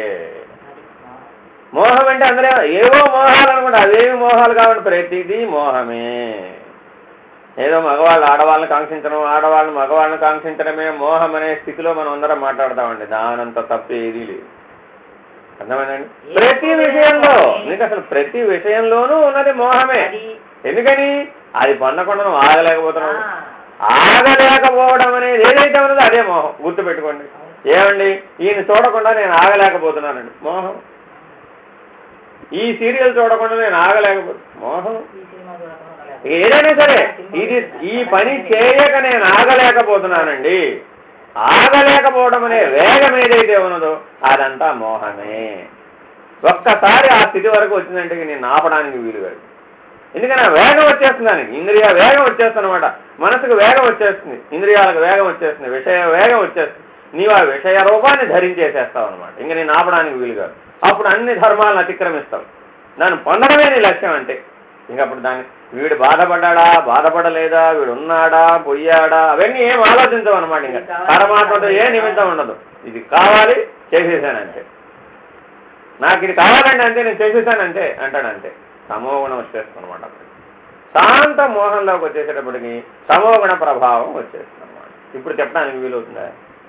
Speaker 1: మోహం అంటే అందులో ఏవో మోహాలు అనుకుంటా, అవేమి మోహాలు కాబట్టి ప్రతిదీ మోహమే. ఏదో మగవాళ్ళు ఆడవాళ్ళని కాంక్షించడం, ఆడవాళ్ళని మగవాళ్ళని కాంక్షించడమే మోహం అనే స్థితిలో మనం అందరం మాట్లాడతామండి. దానంత తప్పు ఏదీ లేదు. అర్థమైందండి? ప్రతి విషయంలో, నీకు అసలు ప్రతి విషయంలోనూ ఉన్నది మోహమే. ఎందుకని, అది పొందకుండా నువ్వు ఆగలేకపోతున్నావు. ఆగలేకపోవడం అనేది ఏదైతే ఉన్నదో అదే మోహం. గుర్తుపెట్టుకోండి. ఏమండి, ఈయన చూడకుండా నేను ఆగలేకపోతున్నానండి, మోహం. ఈ సీరియల్ చూడకుండా నేను ఆగలేకపోతున్నా, మోహం. ఏదైనా సరే ఈ పని చేయక నేను ఆగలేకపోతున్నానండి, ఆగలేకపోవడం అనే వేగం ఏదైతే ఉన్నదో అదంతా మోహమే. ఒక్కసారి ఆ స్థితి వరకు వచ్చిందంటే నేను ఆపడానికి వీలు కాదు. ఎందుకని ఆ వేగం వచ్చేస్తుందని, ఇంద్రియ వేగం వచ్చేస్తుందన్నమాట. మనసుకు వేగం వచ్చేస్తుంది, ఇంద్రియాలకు వేగం వచ్చేస్తుంది, విషయ వేగం వచ్చేస్తుంది. నీవు ఆ విషయ రూపాన్ని ధరించేసేస్తావు అనమాట. ఇంక నేను ఆపడానికి వీలు కాదు. అప్పుడు అన్ని ధర్మాలను అతిక్రమిస్తావు. దాన్ని పొందడమే నీ లక్ష్యం అంటే. ఇంకప్పుడు దాన్ని వీడు బాధపడ్డా, బాధపడలేదా, వీడు ఉన్నాడా, పోయాడా, అవన్నీ ఏం ఆలోచించవు అనమాట. ఇంకా పరమాత్మతో ఏ నిమిత్తం ఉండదు. ఇది కావాలి, చేసేసానంటే. నాకు ఇది కావాలండి అంతే, నేను చేసేసానంటే అంటాడంతే. తమోగుణం వచ్చేస్తుంది అనమాట. శాంత మోహంలోకి వచ్చేసేటప్పటికి తమోగుణ ప్రభావం వచ్చేస్తుంది అనమాట. ఇప్పుడు చెప్పడానికి వీలవుతుందా?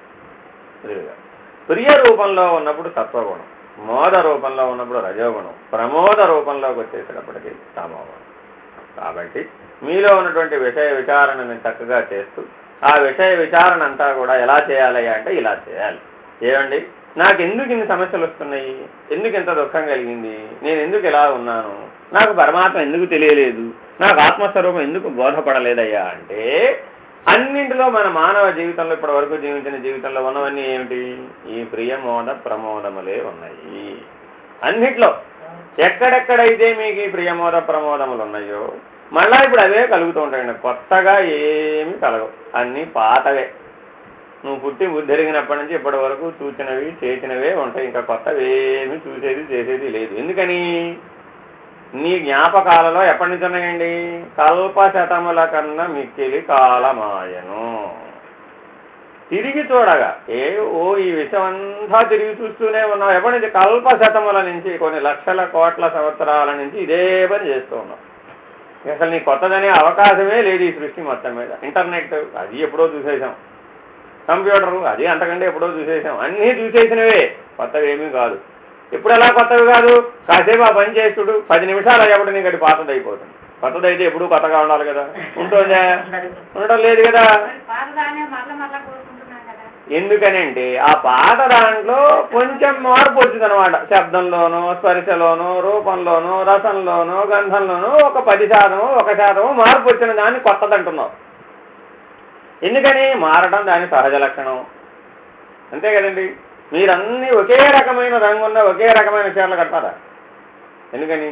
Speaker 1: ప్రియ రూపంలో ఉన్నప్పుడు సత్వగుణం, మోద రూపంలో ఉన్నప్పుడు రజోగుణం, ప్రమోద రూపంలోకి వచ్చేసేటప్పటికి తమోగుణం. కాబట్టి మీలో ఉన్నటువంటి విషయ విచారణని చక్కగా చేస్తూ ఆ విషయ విచారణ అంతా కూడా ఎలా చేయాలి అంటే ఇలా చేయాలి. ఏమండి, నాకు ఎందుకు ఇన్ని సమస్యలు వస్తున్నాయి, ఎందుకు ఇంత దుఃఖం కలిగింది, నేను ఎందుకు ఇలా ఉన్నాను, నాకు పరమాత్మ ఎందుకు తెలియలేదు, నాకు ఆత్మస్వరూపం ఎందుకు బోధపడలేదయ్యా అంటే అన్నింటిలో మన మానవ జీవితంలో ఇప్పటి వరకు జీవించిన జీవితంలో ఉన్నవన్నీ ఏమిటి, ఈ ప్రియమోద ప్రమోదములే ఉన్నాయి. అన్నిట్లో ఎక్కడెక్కడైతే మీకు ఈ ప్రియమోద ప్రమోదములు ఉన్నాయో మళ్ళా ఇప్పుడు అవే కలుగుతూ ఉంటాయండి. కొత్తగా ఏమి కలగవు, అన్నీ పాతవే. నువ్వు పుట్టి ఉద్ధరిగినప్పటి నుంచి ఇప్పటి వరకు చూసినవి చేసినవే ఉంటాయి. ఇంకా కొత్తవి ఏమి చూసేది చేసేది లేదు. ఎందుకని, నీ జ్ఞాపకాలలో ఎప్పటి నుంచి ఉన్నాయండి, కల్పశతముల కన్నా మిక్కిలి కాలమాయను. తిరిగి చూడగా ఈ విషయం అంతా తిరిగి చూస్తూనే ఉన్నావు. ఎప్పటి నుంచి, కల్పశతముల నుంచి, కొన్ని లక్షల కోట్ల సంవత్సరాల నుంచి ఇదే పని చేస్తూ ఉన్నావు. అసలు నీ కొత్తదనే అవకాశమే లేదు ఈ సృష్టి మొత్తం మీద. ఇంటర్నెట్ అది ఎప్పుడో చూసేసాం, కంప్యూటరు అది అంతకంటే ఎప్పుడో చూసేసాం. అన్నీ చూసేసినవే, కొత్తవి ఏమీ కాదు. ఎప్పుడు ఎలా కొత్తవి కాదు, కాసేపు ఆ పని చేసుడు 10 నిమిషాలు అయ్యేప్పుడు నీకు అది పాతది అయిపోతుంది. కొత్తదైతే ఎప్పుడు కొత్తగా ఉండాలి కదా, ఉంటుందా, ఉండడం లేదు కదా. ఎందుకనంటే ఆ పాత దాంట్లో కొంచెం మార్పు వచ్చిందనమాట. శబ్దంలోనో, స్పర్శలోనో, రూపంలోనో, రసంలోనో, గంధంలోనో ఒక 10% 1% మార్పు వచ్చిన దాన్ని కొత్తదంటున్నావు. ఎందుకని? మారడం దాని సహజ లక్షణం, అంతే కదండి. మీరన్నీ ఒకే రకమైన రంగున్న ఒకే రకమైన చీరలు కడతారా? ఎందుకని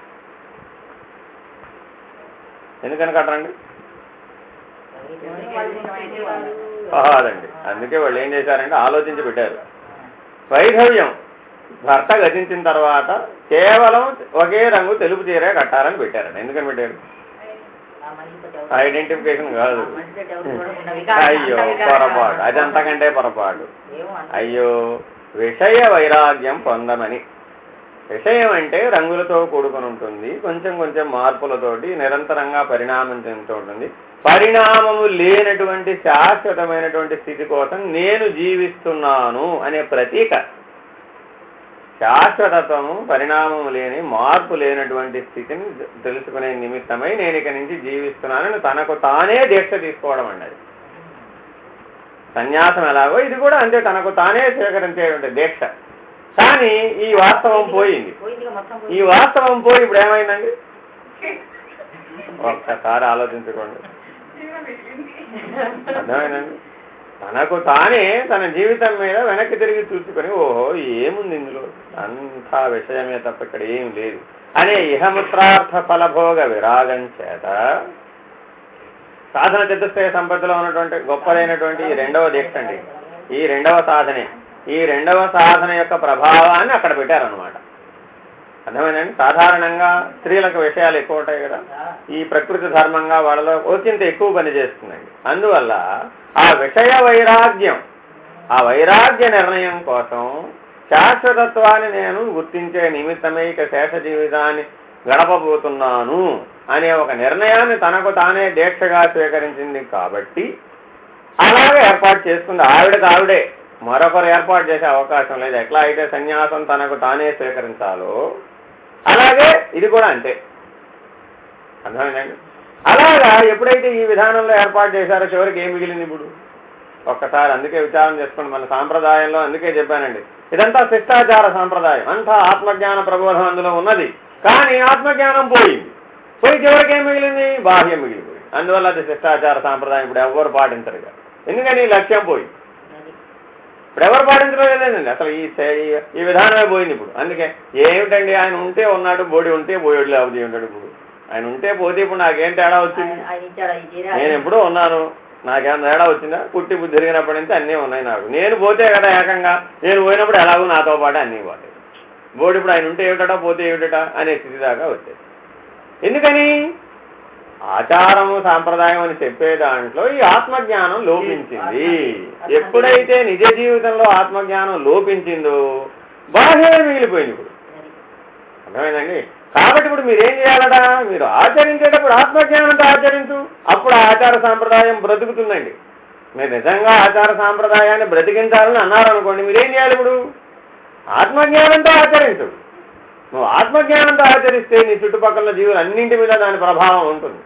Speaker 1: కట్టరండి? కాదండి. అందుకే వాళ్ళు ఏం చేశారంటే ఆలోచించి పెట్టారు. వైధవ్యం భర్త గతించిన తర్వాత కేవలం ఒకే రంగు తెలుపు చీరే కట్టాలని పెట్టారండి. ఎందుకని పెట్టారు? ఐడెంటిఫికేషన్ కాదు. అయ్యో పొరపాటు, అది అంతకంటే పొరపాటు. అయ్యో విషయ వైరాగ్యం పొందమని. విషయం అంటే రంగులతో కూడుకుని ఉంటుంది, కొంచెం కొంచెం మార్పులతోటి నిరంతరంగా పరిణామం చెందుతూ ఉంటుంది. పరిణామము లేనటువంటి శాశ్వతమైనటువంటి స్థితి కోసం నేను జీవిస్తున్నాను అనే ప్రతీక. శాశ్వతత్వము, పరిణామము లేని, మార్పు లేనటువంటి స్థితిని తెలుసుకునే నిమిత్తమై నేను ఇక నుంచి జీవిస్తున్నానని తనకు తానే దీక్ష తీసుకోవడం అన్నది. సన్యాసం ఎలాగో ఇది కూడా అంతే, తనకు తానే స్వీకరించేటువంటి దీక్ష. కానీ ఈ వాస్తవం పోయింది. ఈ వాస్తవం పోయి ఇప్పుడు ఏమైందండి? ఒక్కసారి ఆలోచించుకోండి, అర్థమైందండి. తనకు తానే తన జీవితం మీద వెనక్కి తిరిగి చూసుకొని ఓహో ఏముంది ఇందులో, అంతా విషయమే తప్ప ఇక్కడ ఏం లేదు అనే ఇహముత్రార్థ ఫలభోగ విరాగం చేత సాధన చతుష్టయ సంపత్తిలో ఉన్నటువంటి గొప్పదైనటువంటి ఈ రెండవ దీక్ష అండి. ఈ రెండవ సాధనే, ఈ రెండవ సాధన యొక్క ప్రభావాన్ని అక్కడ పెట్టారనమాట. అర్థమైందండి. సాధారణంగా స్త్రీలకు విషయాలు ఎక్కువ ఉంటాయి కదా, ఈ ప్రకృతి ధర్మంగా వాళ్ళలో ఒకంత ఎక్కువ పని చేస్తుందండి. అందువల్ల ఆ విషయ వైరాగ్యం, ఆ వైరాగ్య నిర్ణయం కోసం శాశ్వతత్వాన్ని నేను గుర్తించే నిమిత్తమే ఇక శేష జీవితాన్ని గడపబోతున్నాను అనే ఒక నిర్ణయాన్ని తనకు తానే దీక్షగా స్వీకరించింది. కాబట్టి అలాగే ఏర్పాటు చేసుకుంది. ఆవిడే మరొకరు ఏర్పాటు చేసే అవకాశం లేదు. ఎట్లా అయితే సన్యాసం తనకు తానే స్వీకరించాలో అలాగే ఇది కూడా అంతే. అర్థమైందండి. అలాగా ఎప్పుడైతే ఈ విధానంలో ఏర్పాటు చేశారో చివరికి ఏం మిగిలింది ఇప్పుడు ఒక్కసారి అందుకే విచారం చేసుకోండి. మన సాంప్రదాయంలో అందుకే చెప్పానండి, ఇదంతా శిష్టాచార సాంప్రదాయం, అంతా ఆత్మజ్ఞాన ప్రబోధం అందులో ఉన్నది. కానీ ఆత్మజ్ఞానం పోయి చివరికి ఏం మిగిలింది? బాహ్యం మిగిలిపోయింది. అందువల్ల అది శిష్టాచార సాంప్రదాయం ఇప్పుడు ఎవరు పాటించరు కదా. ఎందుకని? లక్ష్యం పోయి ఇప్పుడు ఎవరు పాటించడం లేదండి. అసలు ఈ విధానమే పోయింది ఇప్పుడు. అందుకే ఏమిటండి, ఆయన ఉంటే ఉన్నాడు, బోడి ఉంటే బోడి లేకపోతే ఉంటాడు. ఇప్పుడు ఆయన ఉంటే పోతే ఇప్పుడు నాకేం తేడా వచ్చింది? నేను ఎప్పుడూ ఉన్నాను, నాకేమైనా తేడా వచ్చిందా? పుట్టి బుద్ధి తిరిగినప్పటి నుంచి అన్నీ ఉన్నాయి నాకు. నేను పోతే కదా ఏకంగా, నేను పోయినప్పుడు ఎలాగో నాతో పాటు అన్నీ పోతాయి. బోడి ఇప్పుడు ఆయన ఉంటే ఏమిటట, పోతే ఏమిటట అనే స్థితి దాకా వచ్చేది. ఎందుకని? ఆచారము సాంప్రదాయం అని చెప్పే దాంట్లో ఈ ఆత్మజ్ఞానం లోపించింది. ఎప్పుడైతే నిజ జీవితంలో ఆత్మజ్ఞానం లోపించిందో బాహ్యమే మిగిలిపోయింది ఇప్పుడు. అర్థమైందండి. కాబట్టి ఇప్పుడు మీరేం చేయాలట? మీరు ఆచరించేటప్పుడు ఆత్మజ్ఞానంతో ఆచరించు, అప్పుడు ఆచార సాంప్రదాయం బ్రతుకుతుందండి. మీరు నిజంగా ఆచార సాంప్రదాయాన్ని బ్రతికించాలని అన్నారనుకోండి, మీరేం చేయాలి? ఇప్పుడు ఆత్మజ్ఞానంతో ఆచరించు. నువ్వు ఆత్మజ్ఞానంతో ఆచరిస్తే నీ చుట్టుపక్కల జీవులు అన్నింటి మీద దాని ప్రభావం ఉంటుంది.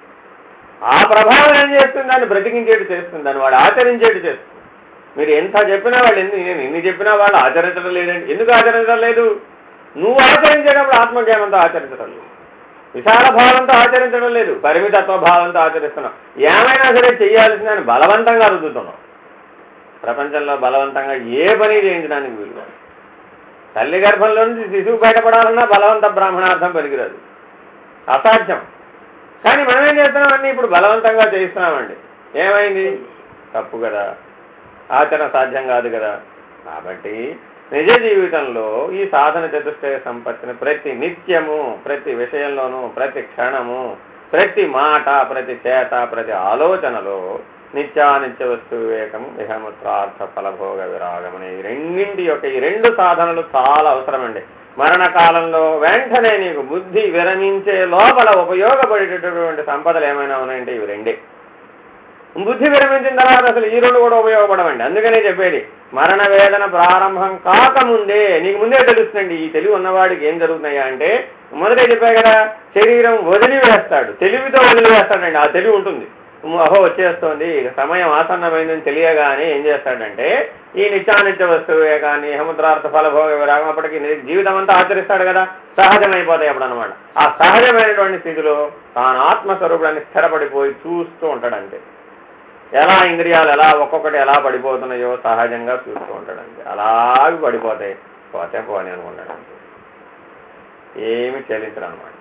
Speaker 1: ఆ ప్రభావం ఏం చేస్తుంది? దాన్ని బ్రతికించేటి చేస్తుంది, దాన్ని వాడు ఆచరించేటి చేస్తుంది. మీరు ఎంత చెప్పినా వాళ్ళు నేను ఎన్ని చెప్పినా వాళ్ళు ఆచరించడం లేదండి. ఎందుకు ఆచరించడం లేదు? నువ్వు ఆచరించేటప్పుడు ఆత్మజ్ఞానంతో ఆచరించడం లేదు, విశాల భావంతో ఆచరించడం లేదు, పరిమితత్వ భావంతో ఆచరిస్తున్నావు. ఏమైనా సరే చెయ్యాల్సిందని బలవంతంగా రుద్దుతున్నావు. ప్రపంచంలో బలవంతంగా ఏ పని చేయించడానికి వీలు. తల్లి గర్భంలో నుంచి శిశువు బయటపడాలన్నా బలవంత బ్రాహ్మణార్థం పనికిరాదు, అసాధ్యం. కానీ మనం ఏం చేస్తున్నాం? అన్నీ ఇప్పుడు బలవంతంగా చేయిస్తున్నామండి. ఏమైంది? తప్పు కదా, ఆచరణ సాధ్యం కాదు కదా. కాబట్టి నిజ జీవితంలో ఈ సాధన చతుష్టయ సంపత్తిని ప్రతి నిత్యము, ప్రతి విషయంలోనూ, ప్రతి క్షణము, ప్రతి మాట, ప్రతి చేత, ప్రతి ఆలోచనలో నిత్యానిత్య వస్తు వివేకం, ఇహముత్రార్థ ఫలభోగ విరాగం అనే రెండింటి యొక్క ఈ రెండు సాధనలు చాలా అవసరమండి. మరణకాలంలో వెంటనే నీకు బుద్ధి విరమించే లోపల ఉపయోగపడేటటువంటి సంపదలు ఏమైనా ఉన్నాయంటే ఇవి రెండే. బుద్ధి విరమించిన తర్వాత అసలు ఈ రెండు కూడా ఉపయోగపడవండి. అందుకనే చెప్పేది, మరణ వేదన ప్రారంభం కాకముందే నీకు ముందే తెలుస్తుందండి. ఈ తెలివి ఉన్నవాడికి ఏం జరుగుతున్నాయా అంటే, మొదటే చెప్పా కదా, శరీరం వదిలివేస్తాడు, తెలివితో వదిలివేస్తాడండి. ఆ తెలివి ఉంటుంది. అహో వచ్చేస్తోంది సమయం ఆసన్నమైందని తెలియగానే ఏం చేస్తాడంటే ఈ నిత్యానిత్య వస్తువే కానీ సముద్రార్థ ఫలభోగ విరాగం అప్పటికి జీవితం అంతా ఆచరిస్తాడు కదా, సహజమైపోతాయి అప్పుడు అనమాట. ఆ సహజమైనటువంటి స్థితిలో తాను ఆత్మస్వరూపుడాన్ని స్థిరపడిపోయి చూస్తూ ఉంటాడు. అంతే, ఎలా ఇంద్రియాలు ఎలా ఒక్కొక్కటి ఎలా పడిపోతున్నాయో సహజంగా చూస్తూ ఉంటాడు. అంతే, అలాగే పడిపోతాయి, పోతే పోని అనుకుంటాడు. అంతే, ఏమి చెల్లించడు అనమాట.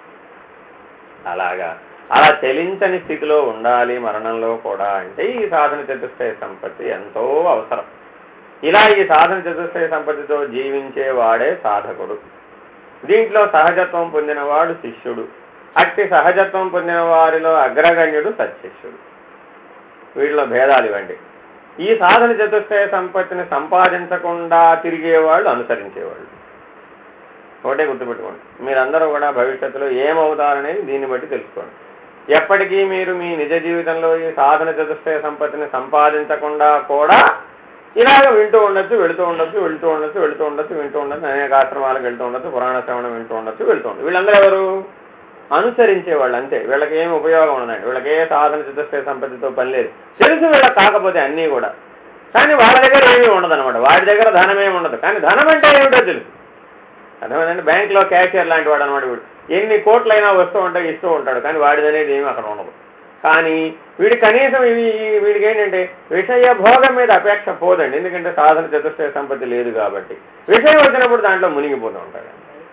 Speaker 1: అలా చెలించని స్థితిలో ఉండాలి మరణంలో కూడా అంటే ఈ సాధన చతుష్టయ సంపత్తి ఎంతో అవసరం. ఇలా ఈ సాధన చతుష్టయ సంపత్తితో జీవించేవాడే సాధకుడు. దీంట్లో సహజత్వం పొందినవాడు శిష్యుడు. అట్టి సహజత్వం పొందిన వారిలో అగ్రగణ్యుడు సత్శిష్యుడు. వీటిలో భేదాలు ఇవ్వండి. ఈ సాధన చతుష్టయ సంపత్తిని సంపాదించకుండా తిరిగేవాళ్ళు అనుసరించేవాళ్ళు. ఒకటే గుర్తుపెట్టుకోండి, మీరందరూ కూడా భవిష్యత్తులో ఏమవుతారనేది దీన్ని బట్టి తెలుసుకోండి. ఎప్పటికీ మీరు మీ నిజ జీవితంలో ఈ సాధన చతుష్టయ సంపత్తిని సంపాదించకుండా కూడా ఇలాగ వింటూ ఉండొచ్చు, వెళుతూ ఉండొచ్చు, అనేక ఆశ్రమాలకు వెళ్తూ ఉండొచ్చు, పురాణ శ్రవణం వింటూ ఉండొచ్చు, వెళ్తూ ఉండొచ్చు. వీళ్ళందరూ ఎవరు? అనుసరించేవాళ్ళు. అంతే, వీళ్ళకి ఏమి ఉపయోగం ఉండదండి, వీళ్ళకే సాధన చతుష్టయ సంపత్తితో పని లేదు. తెలుసు వీళ్ళకి కాకపోతే అన్నీ కూడా, కానీ వాళ్ళ దగ్గర ఏమీ ఉండదన్నమాట. వాడి దగ్గర ధనమేమి ఉండదు, కానీ ధనం అంటే ఏమిటో తెలుసు. అర్థమైందండి? బ్యాంకులో క్యాషియర్ లాంటి వాడు అనమాట వీడు. ఎన్ని కోట్లైనా వస్తూ ఉంటాయి, ఇస్తూ ఉంటాడు, కానీ వాడిది అనేది ఏమి అక్కడ ఉండదు. కానీ వీడి కనీసం వీడికి ఏంటంటే విషయ భోగం మీద అపేక్ష పోదండి. ఎందుకంటే సాధన చతుష్టయ సంపత్తి లేదు కాబట్టి. విషయం వచ్చినప్పుడు దాంట్లో మునిగిపోతూ ఉంటాడు.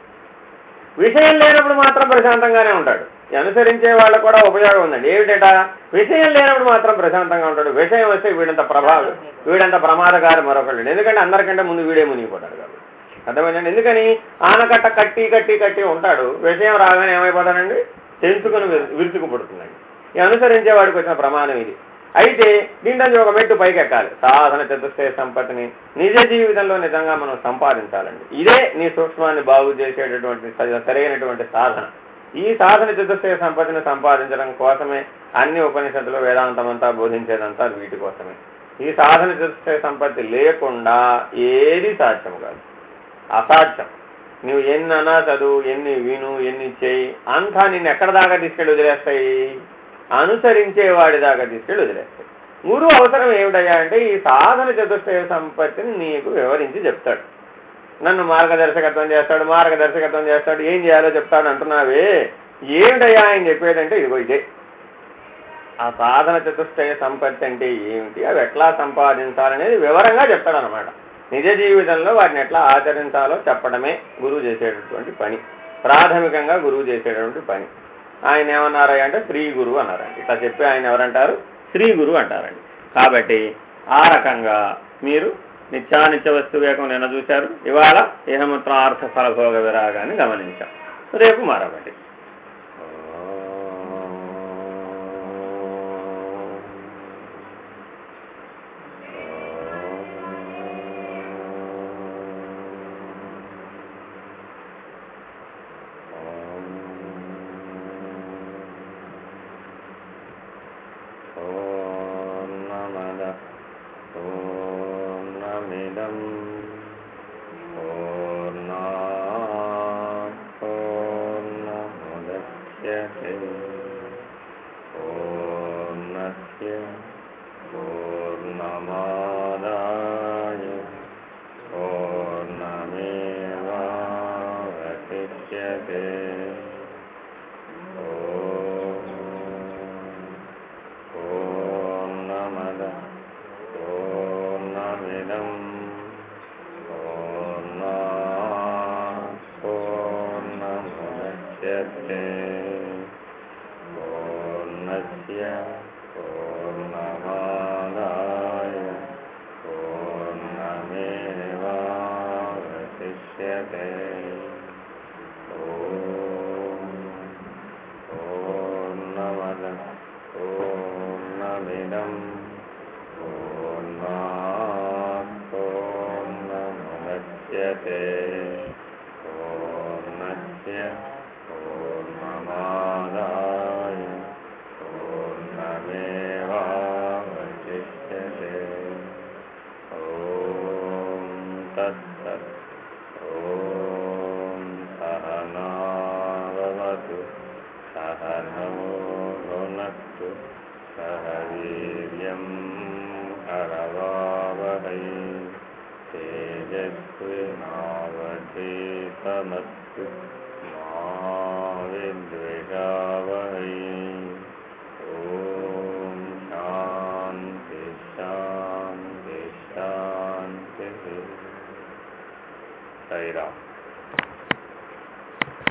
Speaker 1: విషయం లేనప్పుడు మాత్రం ప్రశాంతంగానే ఉంటాడు. అనుసరించే వాళ్ళకు కూడా ఉపయోగం ఉందండి. ఏమిటా? విషయం లేనప్పుడు మాత్రం ప్రశాంతంగా ఉంటాడు. విషయం వస్తే వీడంత ప్రమాదకారి మరొకళ్ళు. ఎందుకంటే అందరికంటే ముందు వీడే మునిగిపోతాడు కాబట్టి. అర్థమైందండి? ఎందుకని ఆనకట్ట కట్టి ఉంటాడు, విషయం రాగానే ఏమైపోతాడండి? తెలుసుకుని విరుచుకుపడుతుందండి. ఈ అనుసరించేవాడికి వచ్చిన ప్రమాదం ఇది. అయితే దీంట్లో ఒక మెట్టు పైకి ఎక్కాలి. సాధన చతుష్టయ సంపత్తిని నిజ జీవితంలో నిజంగా మనం సంపాదించాలండి. ఇదే నీ సూక్ష్మాన్ని బాగు చేసేటటువంటి సరైనటువంటి సాధన. ఈ సాధన చతుష్టయ సంపత్తిని సంపాదించడం కోసమే అన్ని ఉపనిషత్తులు వేదాంతం అంతా బోధించేదంతా వీటి కోసమే. ఈ సాధన చతుష్టయ సంపత్తి లేకుండా ఏది సాధ్యం కాదు, అసాధ్యం. నువ్వు ఎన్నన్నా చదువు, ఎన్ని విను, ఎన్ని చేయి, అంతా నిన్ను ఎక్కడ దాకా తీసుకెళ్ళి వదిలేస్తాయి? అనుసరించేవాడి దాకా తీసుకెళ్ళి వదిలేస్తాయి. గురువు అవసరం ఏమిటయ్యా అంటే ఈ సాధన చతుష్టయ సంపత్తిని నీకు వివరించి చెప్తాడు. నన్ను మార్గదర్శకత్వం చేస్తాడు, ఏం చేయాలో చెప్తాడు అంటున్నావే, ఏమిటయ్యా ఆయన చెప్పేదంటే ఇదిగో ఇదే. ఆ సాధన చతుష్టయ సంపత్తి అంటే ఏమిటి, అవి ఎట్లా సంపాదించాలనేది వివరంగా చెప్తాడు అనమాట. నిజ జీవితంలో వాటిని ఎట్లా ఆచరించాలో చెప్పడమే గురువు చేసేటటువంటి పని. ప్రాథమికంగా గురువు చేసేటటువంటి పని. ఆయన ఏమన్నారా అంటే శ్రీ గురువు అన్నారండి. ఇట్లా చెప్పి ఆయన ఎవరంటారు? శ్రీ గురువు అంటారండి. కాబట్టి ఆ రకంగా మీరు నిత్యానిత్య వస్తు వేగం నిన్న చూశారు. ఇవాళ ఇహముత్రార్థ ఫలభోగ విరాగాన్ని గమనించాం. రేపు మరొకటి. सहनौ भुनक्तु सह वीर्यं करवावहै तेजस्विनावधीतमस्तु मा विद्विषावहै ॐ शान्ति शान्ति शान्तिः। साईराम।